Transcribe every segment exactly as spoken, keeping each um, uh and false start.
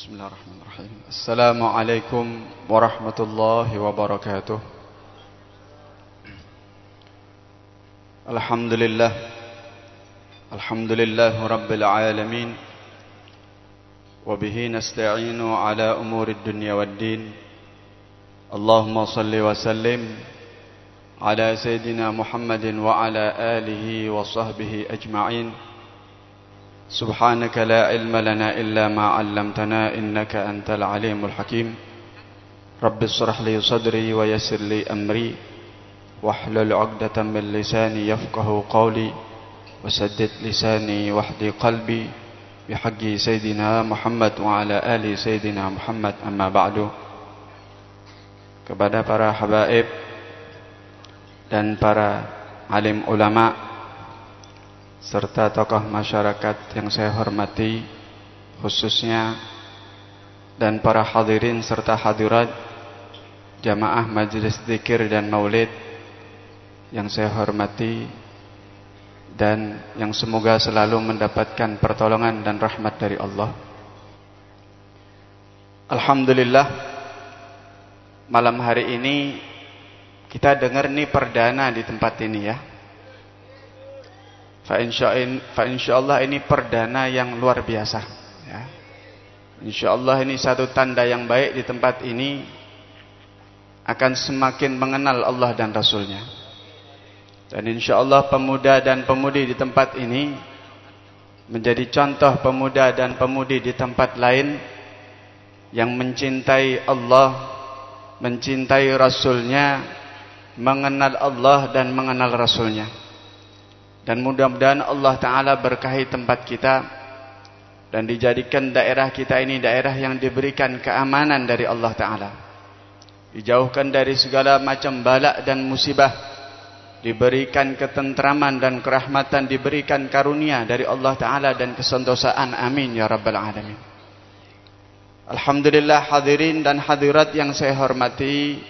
Bismillahirrahmanirrahim. Assalamualaikum warahmatullahi wabarakatuh. Alhamdulillah. Alhamdulillah rabbil alamin. Wa bihi nasta'inu ala umurid dunya waddin. Allahumma salli wa sallim ala sayyidina Muhammadin wa ala alihi wa sahbihi ajma'in. Subhanaka la ilma lana illa ma 'allamtana innaka antal alimul hakim. Rabbi shrah li sadri wa yassir li amri wahlul 'uqdatam min lisani yafqahu qawli wasaddid lisani wahdi qalbi bihaqqi sayyidina Muhammad wa ala ali sayyidina Muhammad, amma ba'du. Kepada para habaib dan para alim ulama serta tokoh masyarakat yang saya hormati khususnya, dan para hadirin serta hadirat jamaah majelis zikir dan maulid yang saya hormati dan yang semoga selalu mendapatkan pertolongan dan rahmat dari Allah. Alhamdulillah, malam hari ini kita dengar nih perdana di tempat ini ya. Fa insyaallah ini perdana yang luar biasa ya. Insyaallah ini satu tanda yang baik di tempat ini akan semakin mengenal Allah dan Rasulnya. Dan insyaallah pemuda dan pemudi di tempat ini menjadi contoh pemuda dan pemudi di tempat lain yang mencintai Allah, mencintai Rasulnya, mengenal Allah dan mengenal Rasulnya. Dan mudah-mudahan Allah Ta'ala berkahi tempat kita dan dijadikan daerah kita ini daerah yang diberikan keamanan dari Allah Ta'ala, dijauhkan dari segala macam bala dan musibah, diberikan ketentraman dan kerahmatan, diberikan karunia dari Allah Ta'ala dan kesentosaan. Amin ya Rabbal Alamin. Alhamdulillah, hadirin dan hadirat yang saya hormati,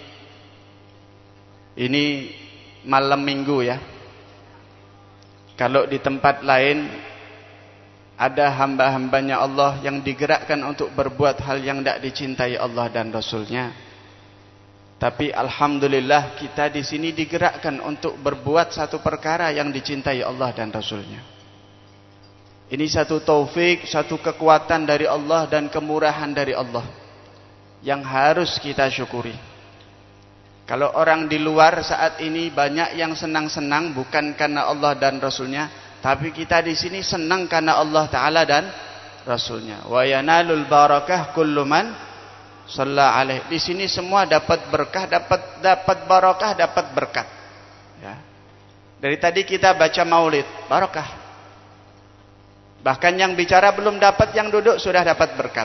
ini malam minggu ya. Kalau di tempat lain ada hamba-hambanya Allah yang digerakkan untuk berbuat hal yang tidak dicintai Allah dan Rasulnya, tapi alhamdulillah kita di sini digerakkan untuk berbuat satu perkara yang dicintai Allah dan Rasulnya. Ini satu taufik, satu kekuatan dari Allah dan kemurahan dari Allah yang harus kita syukuri. Kalau orang di luar saat ini banyak yang senang-senang bukan karena Allah dan Rasulnya, tapi kita di sini senang karena Allah Ta'ala dan Rasulnya. Wa yanalul barakah kullu man shalla alaih. Di sini semua dapat berkah, dapat dapat barakah, dapat berkat. Ya. Dari tadi kita baca maulid, barakah. Bahkan yang bicara belum dapat, yang duduk sudah dapat berkat.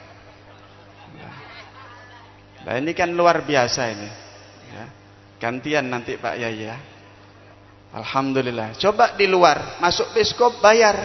Nah, ini kan luar biasa ini. Ya. Gantian nanti Pak Yai ya. Alhamdulillah. Coba di luar, masuk bioskop bayar.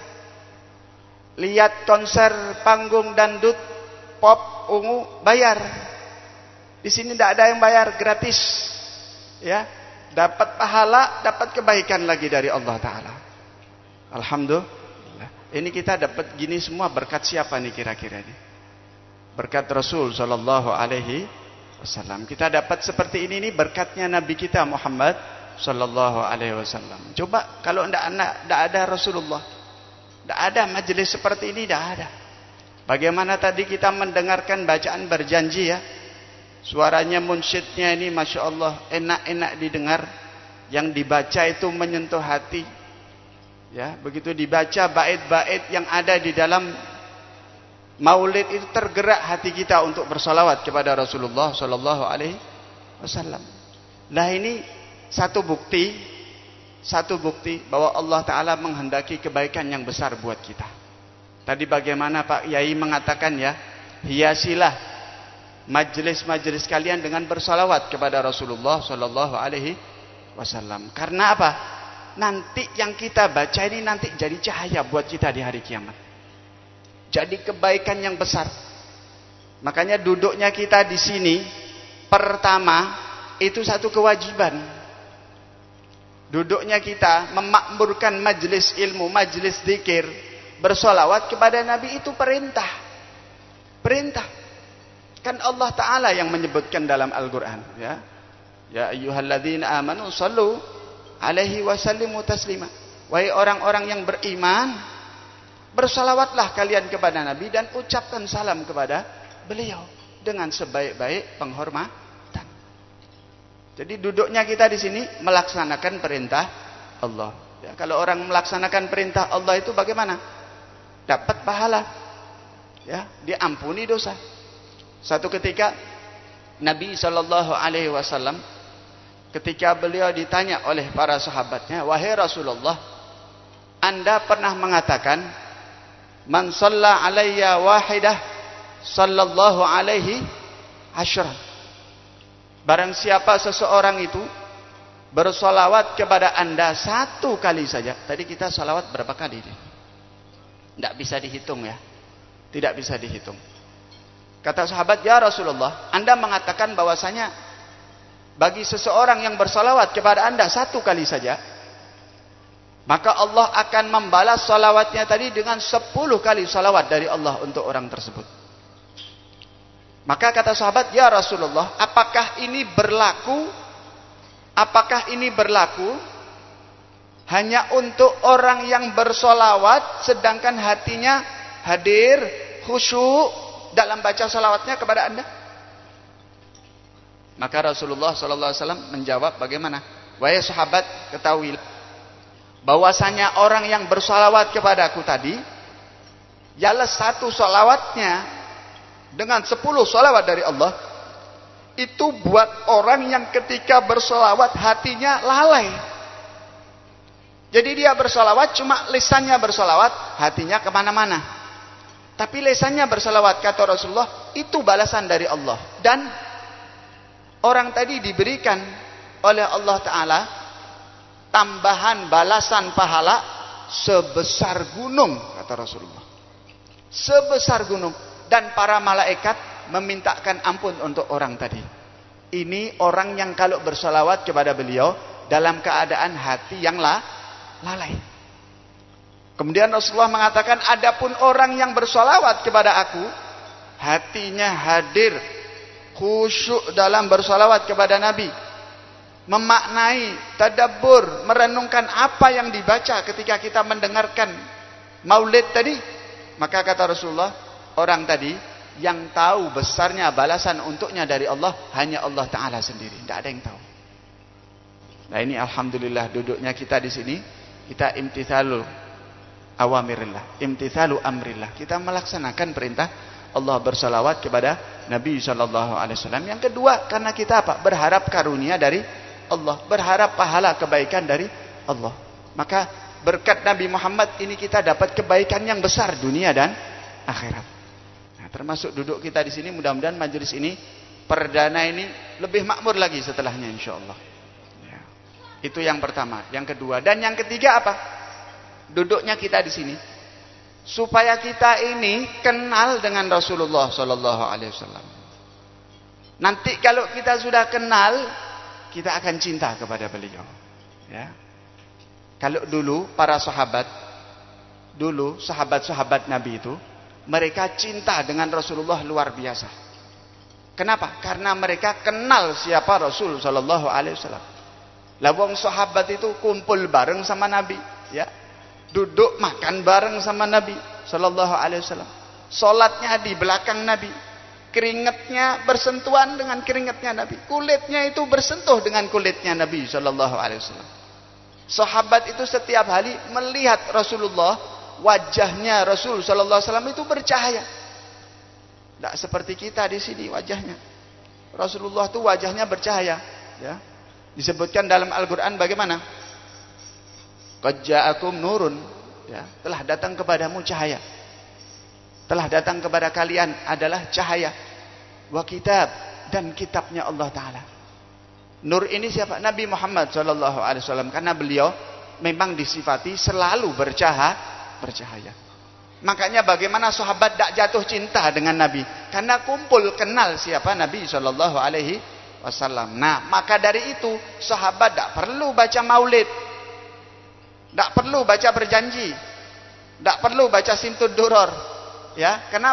Lihat konser panggung dangdut, pop, ungu, bayar. Di sini tidak ada yang bayar, gratis. Ya, dapat pahala, dapat kebaikan lagi dari Allah Ta'ala. Alhamdulillah. Ini kita dapat gini semua berkat siapa nih kira-kira ini? Berkat Rasul Sallallahu Alaihi Wasallam. Kita dapat seperti ini nih berkatnya Nabi kita Muhammad Sallallahu Alaihi Wasallam. Coba kalau tidak tidak ada Rasulullah, tidak ada majelis seperti ini, tidak ada. Bagaimana tadi kita mendengarkan bacaan berjanji ya, suaranya munsyidnya ini masya Allah enak-enak didengar, yang dibaca itu menyentuh hati. Ya, begitu dibaca bait-bait yang ada di dalam maulid itu tergerak hati kita untuk bersalawat kepada Rasulullah Sallallahu Alaihi Wasallam. Nah ini satu bukti, satu bukti bahwa Allah Ta'ala menghendaki kebaikan yang besar buat kita. Tadi bagaimana Pak Yai mengatakan ya, hiasilah majelis-majelis kalian dengan bersalawat kepada Rasulullah Sallallahu Alaihi Wasallam. Karena apa? Nanti yang kita baca ini nanti jadi cahaya buat kita di hari kiamat. Jadi kebaikan yang besar. Makanya duduknya kita di sini pertama itu satu kewajiban. Duduknya kita memakmurkan majelis ilmu, majelis zikir, bersolawat kepada Nabi itu perintah. Kan Allah Ta'ala yang menyebutkan dalam Al-Quran. Ya, ya ayyuhalladzina amanu sallu alaihi wasallimu taslima. Wahai orang-orang yang beriman, bersalawatlah kalian kepada Nabi dan ucapkan salam kepada beliau dengan sebaik-baik penghormatan. Jadi duduknya kita di sini melaksanakan perintah Allah. Ya, kalau orang melaksanakan perintah Allah itu bagaimana? Dapat pahala. Ya, diampuni dosa. Satu ketika Nabi Shallallahu Alaihi Wasallam ketika beliau ditanya oleh para sahabatnya, wahai Rasulullah, Anda pernah mengatakan, man shalla alayya wahidah, sallallahu alaihi asyra. Barang siapa seseorang itu bersolawat kepada Anda satu kali saja. Tadi kita solawat berapa kali? Tidak bisa dihitung ya. Tidak bisa dihitung. Kata sahabat, ya Rasulullah, Anda mengatakan bahwasanya bagi seseorang yang bersolawat kepada Anda satu kali saja, maka Allah akan membalas salawatnya tadi dengan sepuluh kali salawat dari Allah untuk orang tersebut. Maka kata sahabat, ya Rasulullah, apakah ini berlaku? Apakah ini berlaku hanya untuk orang yang bersolawat sedangkan hatinya hadir, khusyuk dalam baca salawatnya kepada Anda? Maka Rasulullah Sallallahu Alaihi Wasallam menjawab, bagaimana? Wahai sahabat, ketahui bahwasanya orang yang bersalawat kepadaku tadi, ialah satu salawatnya dengan sepuluh salawat dari Allah, itu buat orang yang ketika bersalawat hatinya lalai. Jadi dia bersalawat cuma lisannya bersalawat, hatinya kemana-mana. Tapi lesannya bersalawat, kata Rasulullah, itu balasan dari Allah. Dan orang tadi diberikan oleh Allah Ta'ala tambahan balasan pahala sebesar gunung, kata Rasulullah. Sebesar gunung. Dan para malaikat memintakan ampun untuk orang tadi. Ini orang yang kalau bersalawat kepada beliau dalam keadaan hati yang la, lalai. Kemudian Rasulullah mengatakan, adapun orang yang bersolawat kepada aku, hatinya hadir, khusyuk dalam bersolawat kepada Nabi, memaknai, tadabbur, merenungkan apa yang dibaca ketika kita mendengarkan maulid tadi, maka kata Rasulullah, orang tadi yang tahu besarnya balasan untuknya dari Allah hanya Allah Ta'ala sendiri, tidak ada yang tahu. Nah ini alhamdulillah duduknya kita di sini, kita imtithalul awamirillah, imtithalu amrillah. Kita melaksanakan perintah Allah, bersalawat kepada Nabi Shallallahu Alaihi Wasallam. Yang kedua, karena kita apa? Berharap karunia dari Allah, berharap pahala kebaikan dari Allah. Maka berkat Nabi Muhammad ini kita dapat kebaikan yang besar dunia dan akhirat. Nah, termasuk duduk kita di sini, mudah-mudahan majelis ini perdana ini lebih makmur lagi setelahnya insya Allah. Ya. Itu yang pertama. Yang kedua dan yang ketiga apa? Duduknya kita di sini supaya kita ini kenal dengan Rasulullah Sallallahu Alaihi Wasallam. Nanti kalau kita sudah kenal, kita akan cinta kepada beliau. Ya. Kalau dulu para sahabat, dulu sahabat-sahabat Nabi itu, mereka cinta dengan Rasulullah luar biasa. Kenapa? Karena mereka kenal siapa Rasul Sallallahu Alaihi Wasallam. Lawang sahabat itu kumpul bareng sama Nabi, ya. Duduk makan bareng sama Nabi Sallallahu Alaihi Wasallam. Salatnya di belakang Nabi. Keringatnya bersentuhan dengan keringatnya Nabi. Kulitnya itu bersentuh dengan kulitnya Nabi Sallallahu Alaihi Wasallam. Sahabat itu setiap hari melihat Rasulullah, wajahnya Rasul Sallallahu Alaihi Wasallam itu bercahaya. Tidak seperti kita di sini wajahnya. Rasulullah itu wajahnya bercahaya. Ya. Disebutkan dalam Al-Quran bagaimana? Qad ja'akum nurun, ya, telah datang kepadamu cahaya. Telah datang kepada kalian adalah cahaya. Wa kitab, dan kitabnya Allah Ta'ala. Nur ini siapa? Nabi Muhammad Sallallahu Alaihi Wasallam. Karena beliau memang disifati selalu bercahaya, bercahaya. Makanya bagaimana sahabat tak jatuh cinta dengan Nabi? Karena kumpul kenal siapa Nabi Sallallahu Alaihi Wasallam. Nah, maka dari itu sahabat tak perlu baca maulid. Tak perlu baca berjanji, tak perlu baca simtud duror, ya. Kenapa?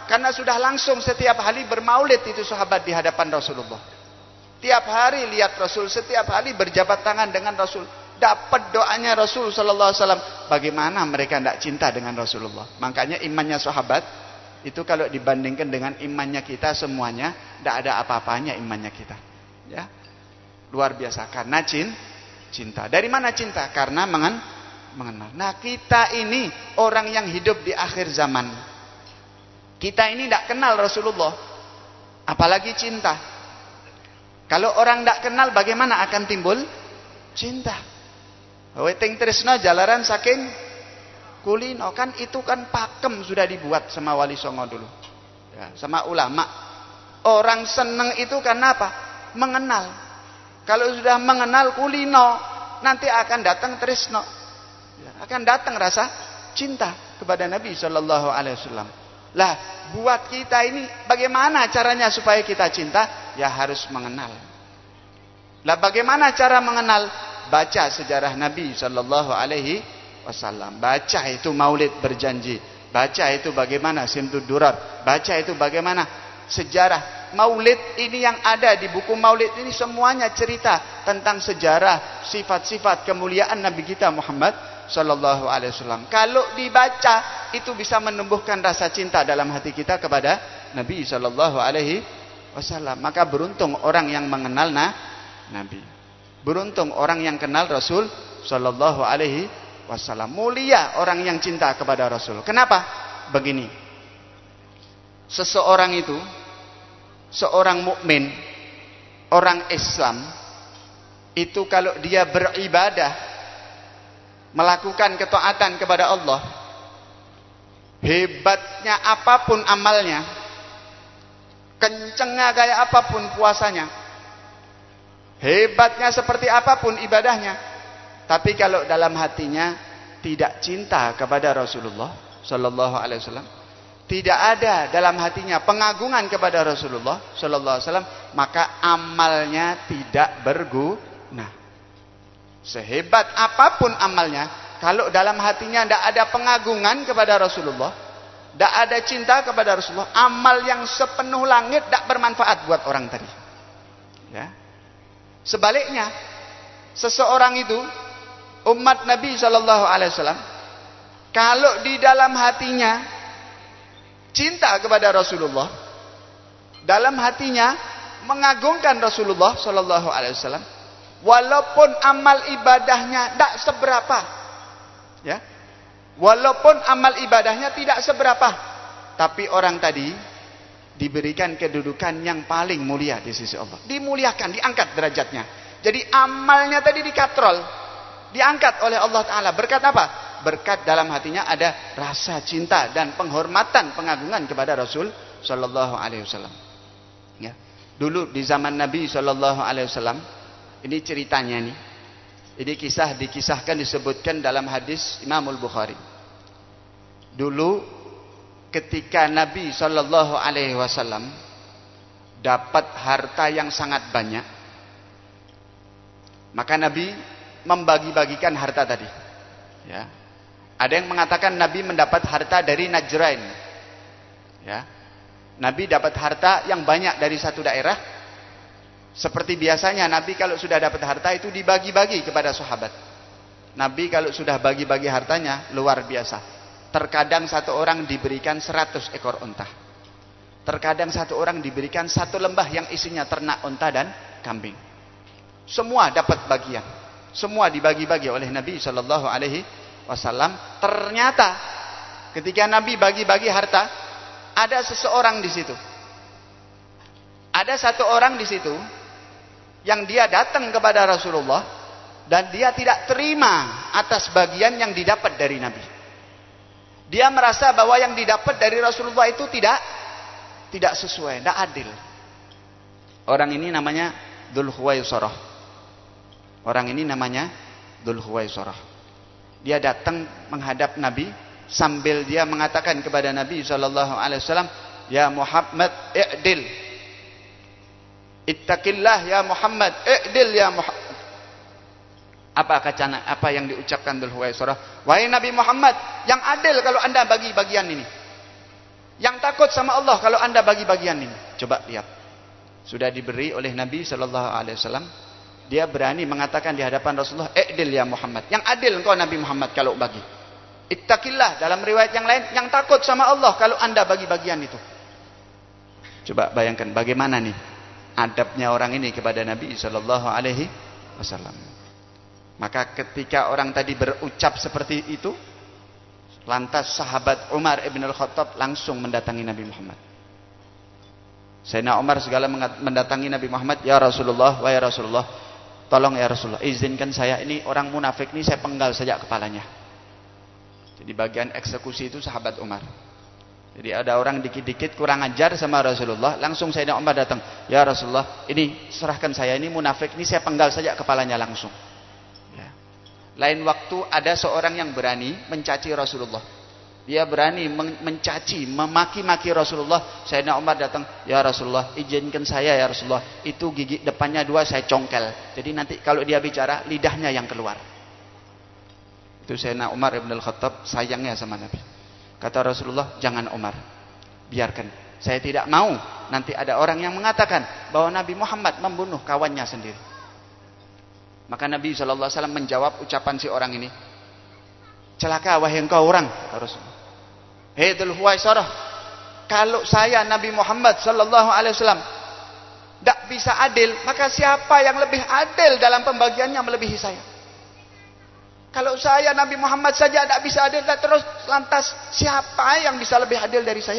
Karena sudah langsung setiap hari bermaulid itu sahabat di hadapan Rasulullah. Tiap hari lihat Rasul, setiap hari berjabat tangan dengan Rasul. Dapat doanya Rasul sallallahu alaihi wasallam. Bagaimana mereka tidak cinta dengan Rasulullah? Makanya imannya sahabat itu kalau dibandingkan dengan imannya kita semuanya tidak ada apa-apanya imannya kita. Ya. Luar biasa karena cin, cinta. Dari mana cinta? Karena mengen, mengenal. Nah, kita ini orang yang hidup di akhir zaman. Kita ini tidak kenal Rasulullah, apalagi cinta. Kalau orang tidak kenal bagaimana akan timbul cinta? Weting tresna jalaran saking kulino, kan itu kan pakem sudah dibuat sama Wali Songo dulu, ya, sama ulama. Orang seneng itu karena apa? Mengenal. Kalau sudah mengenal kulino, nanti akan datang tresno, ya, akan datang rasa cinta kepada Nabi Shallallahu Alaihi Wasallam. Lah, buat kita ini bagaimana caranya supaya kita cinta? Ya harus mengenal. Lah, bagaimana cara mengenal? Baca sejarah Nabi Shallallahu Alaihi Wasallam. Baca itu maulid berjanji. Baca itu bagaimana simtud durar. Baca itu bagaimana sejarah maulid ini yang ada di buku maulid ini semuanya cerita tentang sejarah, sifat-sifat kemuliaan Nabi kita Muhammad Shallallahu Alaihi Wasallam. Kalau dibaca itu bisa menumbuhkan rasa cinta dalam hati kita kepada Nabi Shallallahu Alaihi Wasallam. Maka beruntung orang yang mengenal nah, Nabi. Beruntung orang yang kenal Rasul Sallallahu Alaihi Wasallam. Mulia orang yang cinta kepada Rasul. Kenapa? Begini. Seseorang itu, seorang mukmin, orang Islam, itu kalau dia beribadah, melakukan ketaatan kepada Allah, hebatnya apapun amalnya, kencengnya kayak apapun puasanya, hebatnya seperti apapun ibadahnya, tapi kalau dalam hatinya tidak cinta kepada Rasulullah Sallallahu Alaihi Wasallam, tidak ada dalam hatinya pengagungan kepada Rasulullah Sallallahu Alaihi Wasallam, maka amalnya tidak berguna. Sehebat apapun amalnya, kalau dalam hatinya tidak ada pengagungan kepada Rasulullah, tidak ada cinta kepada Rasulullah, amal yang sepenuh langit tidak bermanfaat buat orang tadi. Ya. Sebaliknya, seseorang itu umat Nabi Shallallahu Alaihi Wasallam, kalau di dalam hatinya cinta kepada Rasulullah, dalam hatinya mengagungkan Rasulullah Shallallahu Alaihi Wasallam, walaupun amal ibadahnya tidak seberapa, ya, walaupun amal ibadahnya tidak seberapa, tapi orang tadi diberikan kedudukan yang paling mulia di sisi Allah. Dimuliakan, diangkat derajatnya. Jadi amalnya tadi dikatrol, diangkat oleh Allah Ta'ala. Berkat apa? Berkat dalam hatinya ada rasa cinta dan penghormatan, pengagungan kepada Rasul Sallallahu Alaihi Wasallam. Ya. Dulu di zaman Nabi Sallallahu Alaihi Wasallam, ini ceritanya nih. Ini kisah dikisahkan, disebutkan dalam hadis Imamul Bukhari. Dulu ketika Nabi Shallallahu Alaihi Wasallam dapat harta yang sangat banyak, maka Nabi membagi-bagikan harta tadi. Ya. Ada yang mengatakan Nabi mendapat harta dari Najrain. Ya. Nabi dapat harta yang banyak dari satu daerah. Seperti biasanya Nabi kalau sudah dapat harta itu dibagi-bagi kepada sahabat. Nabi kalau sudah bagi-bagi hartanya luar biasa. Terkadang satu orang diberikan seratus ekor unta. Terkadang satu orang diberikan satu lembah yang isinya ternak unta dan kambing. Semua dapat bagian. Semua dibagi-bagi oleh Nabi Shallallahu Alaihi Wasallam. Ternyata ketika Nabi bagi-bagi harta, ada seseorang di situ. Ada satu orang di situ yang dia datang kepada Rasulullah dan dia tidak terima atas bagian yang didapat dari Nabi. Dia merasa bahwa yang didapat dari Rasulullah itu tidak tidak sesuai, tidak adil. Orang ini namanya Dzul Khuwaisarah. Orang ini namanya Dzul Khuwaisarah. Dia datang menghadap Nabi sambil dia mengatakan kepada Nabi Shallallahu Alaihi Wasallam, "Ya Muhammad, i'dil. Ittaqillah ya Muhammad, i'dil ya Muhammad." Apa kacana, apa yang diucapkan Dzul Khuwaisarah? Wahai Nabi Muhammad, yang adil kalau Anda bagi bagian ini. Yang takut sama Allah kalau anda bagi bagian ini. Coba lihat. Sudah diberi oleh Nabi Shallallahu Alaihi Wasallam. Dia berani mengatakan di hadapan Rasulullah, "I'dil ya Muhammad." Yang adil engkau Nabi Muhammad kalau bagi. Ittaqillah, dalam riwayat yang lain, yang takut sama Allah kalau anda bagi bagian itu. Coba bayangkan bagaimana nih adabnya orang ini kepada Nabi Shallallahu Alaihi Wasallam. Maka ketika orang tadi berucap seperti itu, lantas sahabat Umar ibn al-Khattab langsung mendatangi Nabi Muhammad. Sayyidina Umar segala mendatangi Nabi Muhammad, "Ya Rasulullah, wahai Rasulullah, tolong ya Rasulullah, izinkan saya, ini orang munafik ini saya penggal saja kepalanya." Jadi bagian eksekusi itu sahabat Umar. Jadi ada orang dikit-dikit kurang ajar sama Rasulullah, langsung Sayyidina Umar datang, "Ya Rasulullah, ini serahkan saya, ini munafik, ini saya penggal saja kepalanya langsung." Ya. Lain waktu ada seorang yang berani mencaci Rasulullah. Dia berani men mencaci, memaki-maki Rasulullah. Sayyidina Umar datang, "Ya Rasulullah, izinkan saya ya Rasulullah, itu gigi depannya dua saya congkel. Jadi nanti kalau dia bicara lidahnya yang keluar." Itu Sayyidina Umar ibn al-Khattab sayangnya sama Nabi. Kata Rasulullah, "Jangan Umar, biarkan. Saya tidak mau nanti ada orang yang mengatakan bahwa Nabi Muhammad membunuh kawannya sendiri." Maka Nabi shallallahu alaihi wasallam menjawab ucapan si orang ini, "Celaka wahai engkau orang," kata Rasulullah. "Hei Dzul Khuwaisarah, kalau saya Nabi Muhammad shallallahu alaihi wasallam tidak bisa adil, maka siapa yang lebih adil dalam pembagiannya melebihi saya? Kalau saya Nabi Muhammad saja tidak bisa adil, terus lantas siapa yang bisa lebih adil dari saya?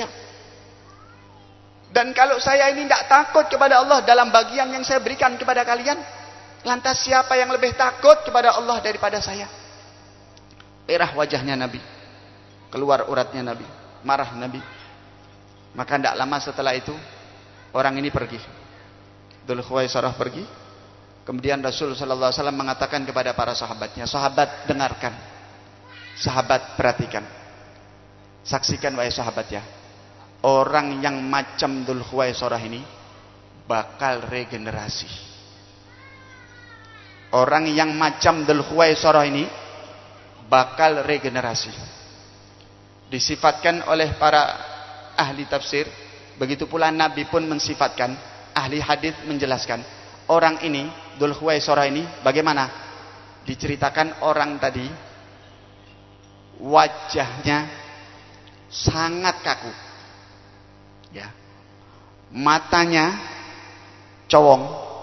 Dan kalau saya ini tidak takut kepada Allah dalam bagian yang saya berikan kepada kalian, lantas siapa yang lebih takut kepada Allah daripada saya?" Merah wajahnya Nabi, keluar uratnya Nabi, marah Nabi. Maka tidak lama setelah itu orang ini pergi. Dzul Khuwaisarah pergi. Kemudian Rasul sallallahu alaihi wasallam mengatakan kepada para sahabatnya, "Sahabat dengarkan, sahabat perhatikan, saksikan wahai sahabat ya, orang yang macam Dzul Khuwaisarah ini bakal regenerasi. Orang yang macam Dzul Khuwaisarah ini bakal regenerasi." Disifatkan oleh para ahli tafsir, begitu pula Nabi pun mensifatkan, ahli hadis menjelaskan, orang ini Dzul Khuwaisarah ini bagaimana? Diceritakan orang tadi wajahnya sangat kaku. Ya. Matanya cowong.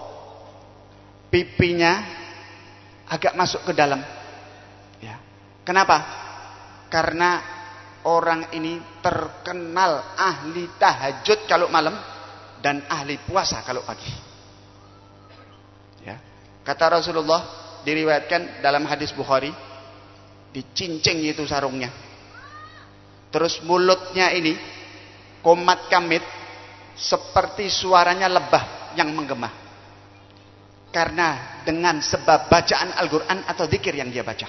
Pipinya agak masuk ke dalam. Ya. Kenapa? Karena orang ini terkenal ahli tahajud kalau malam dan ahli puasa kalau pagi. Ya. Kata Rasulullah, diriwayatkan dalam hadis Bukhari, dicincing itu sarungnya. Terus mulutnya ini komat kamit seperti suaranya lebah yang menggema. Karena dengan sebab bacaan Al-Quran atau zikir yang dia baca.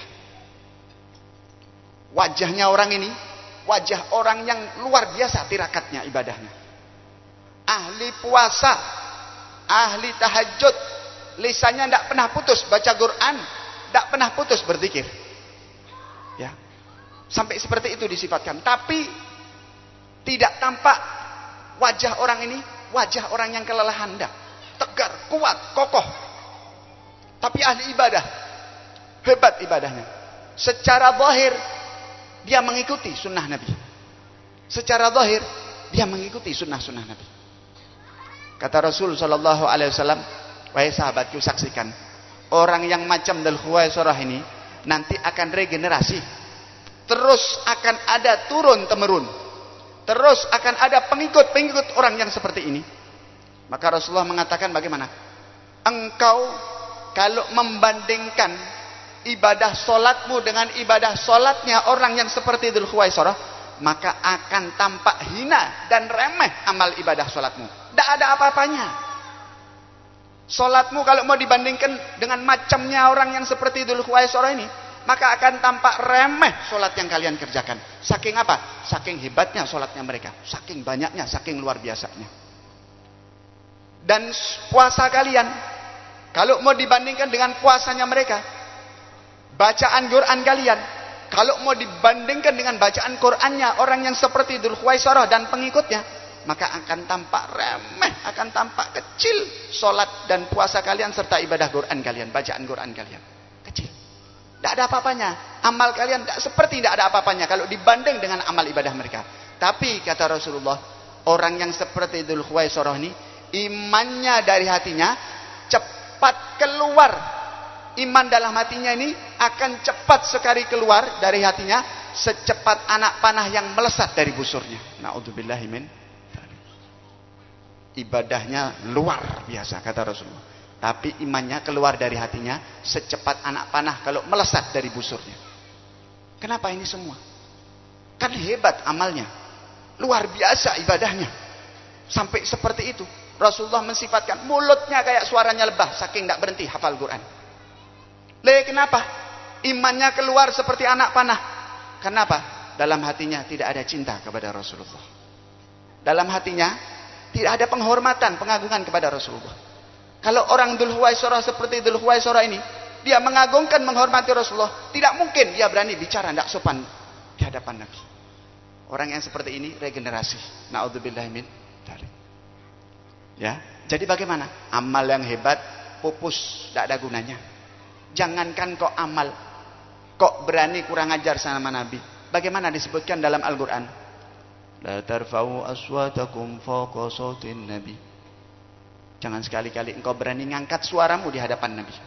Wajahnya orang ini wajah orang yang luar biasa tirakatnya ibadahnya. Ahli puasa, ahli tahajud, lisannya tidak pernah putus baca Quran, tidak pernah putus berzikir. Ya. Sampai seperti itu disifatkan. Tapi tidak tampak wajah orang ini wajah orang yang kelelahan, tidak. Tegar, kuat, kokoh. Tapi ahli ibadah. Hebat ibadahnya. Secara zahir dia mengikuti sunnah Nabi. Secara zahir dia mengikuti sunnah-sunnah Nabi. Kata Rasul sallallahu alaihi wasallam, "Wahai sahabatku, saksikan, orang yang macam Dzul Khuwaisarah ini nanti akan regenerasi. Terus akan ada turun temurun. Terus akan ada pengikut-pengikut orang yang seperti ini." Maka Rasulullah mengatakan, bagaimana? Engkau kalau membandingkan ibadah solatmu dengan ibadah solatnya orang yang seperti Dzul Khuwaisarah, maka akan tampak hina dan remeh amal ibadah solatmu. Tidak ada apa-apanya. Solatmu kalau mau dibandingkan dengan macamnya orang yang seperti Dzul Khuwaisarah ini, maka akan tampak remeh solat yang kalian kerjakan. Saking apa? Saking hebatnya solatnya mereka. Saking banyaknya, saking luar biasanya. Dan puasa kalian, kalau mau dibandingkan dengan puasanya mereka, bacaan Quran kalian, Kalau mau dibandingkan dengan bacaan Qur'annya orang yang seperti Dzul Khuwaisarah dan pengikutnya, maka akan tampak remeh, akan tampak kecil solat dan puasa kalian serta ibadah Quran kalian, bacaan Quran kalian. Kecil. Tidak ada apa-apanya. Amal kalian tidak seperti tidak ada apa-apanya kalau dibanding dengan amal ibadah mereka. Tapi kata Rasulullah, orang yang seperti Dzul Khuwaisarah ini, imannya dari hatinya cepat keluar. Iman dalam hatinya ini akan cepat sekali keluar dari hatinya, secepat anak panah yang melesat dari busurnya. Na'udzubillahi min. Ibadahnya luar biasa kata Rasulullah, tapi imannya keluar dari hatinya secepat anak panah kalau melesat dari busurnya. Kenapa ini semua? Kan hebat amalnya, luar biasa ibadahnya, sampai seperti itu. Rasulullah mensifatkan mulutnya kayak suaranya lebah, saking tidak berhenti hafal Quran. Leh, kenapa? Imannya keluar seperti anak panah. Kenapa? Dalam hatinya tidak ada cinta kepada Rasulullah. Dalam hatinya tidak ada penghormatan, pengagungan kepada Rasulullah. Kalau orang Dzul Khuwaisarah seperti Dzul Khuwaisarah ini, dia mengagungkan, menghormati Rasulullah, tidak mungkin dia berani bicara tidak sopan di hadapan Nabi. Orang yang seperti ini regenerasi. Na'udzubillahi min dzalik. Ya, jadi bagaimana? Amal yang hebat pupus, tidak ada gunanya. Jangankan kok amal, kok berani kurang ajar sama Nabi. Bagaimana disebutkan dalam Al-Quran? La tarfa'u aswatakum fawqa sautin nabi. Jangan sekali-kali engkau berani ngangkat suaramu di hadapan Nabi.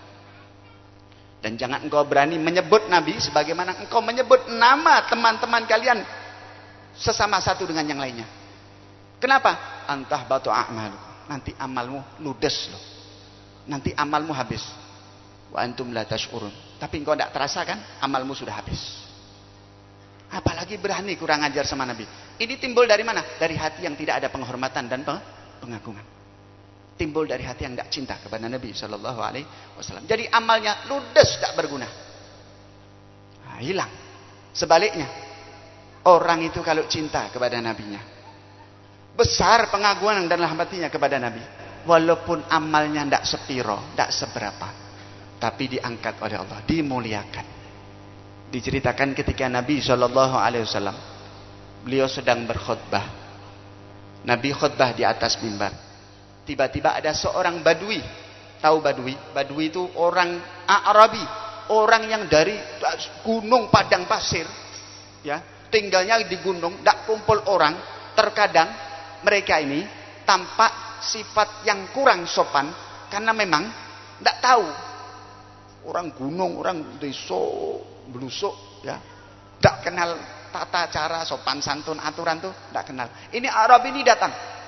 Dan jangan engkau berani menyebut Nabi sebagaimana engkau menyebut nama teman-teman kalian sesama satu dengan yang lainnya. Kenapa? Antah batu a'malu. Nanti amalmu ludes loh. Nanti amalmu habis. Wa antum la tash'urun. Tapi engkau tidak terasa kan amalmu sudah habis. Apalagi berani kurang ajar sama Nabi. Ini timbul dari mana? Dari hati yang tidak ada penghormatan dan pengagungan. Timbul dari hati yang tidak cinta kepada Nabi Shallallahu Alaihi Wasallam. Jadi amalnya ludes, tidak berguna. Nah, hilang. Sebaliknya, orang itu kalau cinta kepada Nabinya, besar pengagungan dan hatinya kepada Nabi, walaupun amalnya tidak sepiro, tidak seberapa, tapi diangkat oleh Allah, dimuliakan. Diceritakan ketika Nabi Shallallahu Alaihi Wasallam beliau sedang berkhutbah. Nabi khutbah di atas mimbar. Tiba-tiba ada seorang badui. Tahu badui? Badui itu orang Arabi, orang yang dari gunung padang pasir, ya, tinggalnya di gunung, tidak kumpul orang. Terkadang mereka ini tampak sifat yang kurang sopan karena memang tidak tahu. Orang gunung, orang desa, belusuk, ya, tidak kenal tata cara sopan santun aturan tuh tidak kenal. Ini Arab ini datang.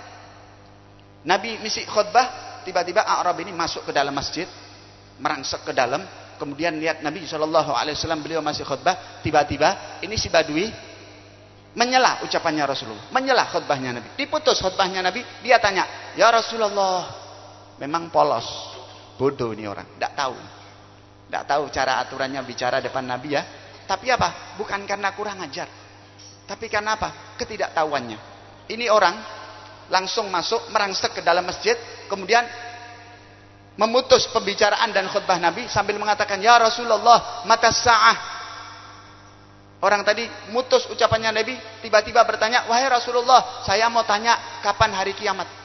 Nabi misi khutbah, tiba-tiba Arab ini masuk ke dalam masjid, merangsek ke dalam, kemudian lihat Nabi Shallallahu Alaihi Wasallam beliau masih khutbah, tiba-tiba ini si badui menyela ucapannya Rasulullah, menyela khutbahnya Nabi, diputus khutbahnya Nabi, dia tanya, ya Rasulullah, memang polos, bodoh ini orang, tidak tahu. Tidak tahu cara aturannya bicara depan Nabi ya. Tapi apa? Bukan karena kurang ajar. Tapi karena apa? Ketidaktahuannya. Ini orang langsung masuk, merangsek ke dalam masjid. Kemudian memutus pembicaraan dan khutbah Nabi sambil mengatakan, ya Rasulullah, mata sa'ah. Orang tadi mutus ucapannya Nabi, tiba-tiba bertanya, wahai Rasulullah, saya mau tanya kapan hari kiamat.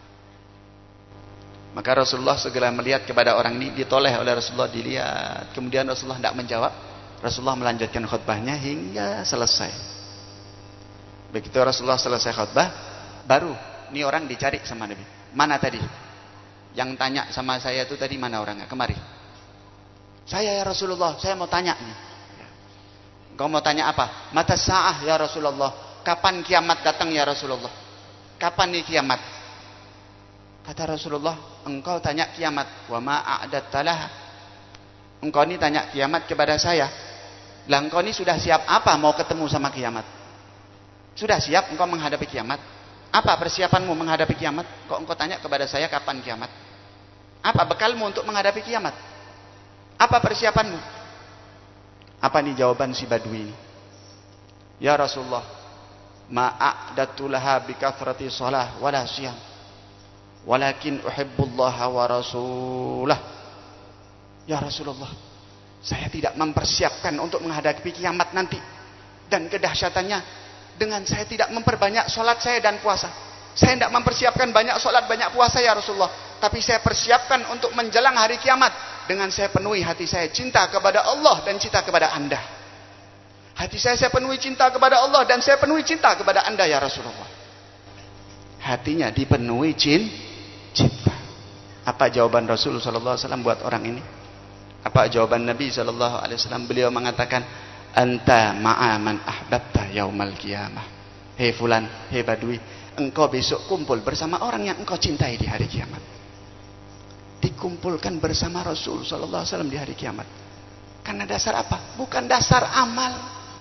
Maka Rasulullah segera melihat kepada orang ini, ditoleh oleh Rasulullah, dilihat. Kemudian Rasulullah tidak menjawab. Rasulullah melanjutkan khutbahnya hingga selesai. Begitu Rasulullah selesai khutbah, baru ini orang dicari sama Nabi. Mana tadi? Yang tanya sama saya itu tadi mana orangnya? Kemari. Saya ya Rasulullah, saya mau tanya nih. Engkau mau tanya apa? Mata sa'ah ya Rasulullah. Kapan kiamat datang ya Rasulullah? Kapan nih kiamat? Kata Rasulullah, engkau tanya kiamat, wa ma a'dattalah. Engkau ini tanya kiamat kepada saya. Lah engkau ini sudah siap apa mau ketemu sama kiamat? Sudah siap engkau menghadapi kiamat? Apa persiapanmu menghadapi kiamat? Kok engkau tanya kepada saya kapan kiamat? Apa bekalmu untuk menghadapi kiamat? Apa persiapanmu? Apa nih jawaban si badui ini? Ya Rasulullah, ma a'dattulaha bi kathrati shalah wala siyam. Walakin uhibbullaha wa rasulah. Ya Rasulullah, Saya tidak mempersiapkan untuk menghadapi kiamat nanti. Dan kedahsyatannya, dengan saya tidak memperbanyak sholat saya dan puasa. Saya tidak mempersiapkan banyak sholat, banyak puasa ya Rasulullah. Tapi saya persiapkan untuk menjelang hari kiamat. Dengan saya penuhi hati saya cinta kepada Allah dan cinta kepada anda. Hati saya saya penuhi cinta kepada Allah dan saya penuhi cinta kepada anda ya Rasulullah. Hatinya dipenuhi cinta. Apa jawaban Rasul sallallahu alaihi wasallam buat orang ini? Apa jawaban Nabi sallallahu alaihi wasallam? Beliau mengatakan, anta ma'aman ahbabta yaumal qiyamah. Hei fulan, hei badui, engkau besok kumpul bersama orang yang engkau cintai di hari kiamat. Dikumpulkan bersama Rasul sallallahu alaihi wasallam di hari kiamat. Karena dasar apa? Bukan dasar amal.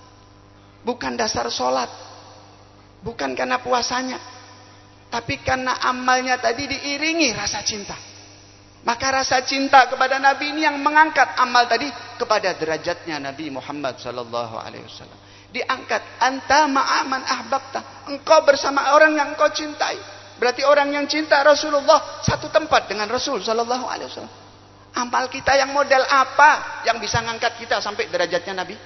Bukan dasar sholat. Bukan karena puasanya. Tapi karena amalnya tadi diiringi rasa cinta. Maka rasa cinta kepada Nabi ini yang mengangkat amal tadi kepada derajatnya Nabi Muhammad sallallahu alaihi wasallam. Diangkat, anta ma'aman ahbabta. Engkau bersama orang yang engkau cintai. Berarti orang yang cinta Rasulullah satu tempat dengan Rasul sallallahu alaihi wasallam. Amal kita yang model apa yang bisa ngangkat kita sampai derajatnya Nabi?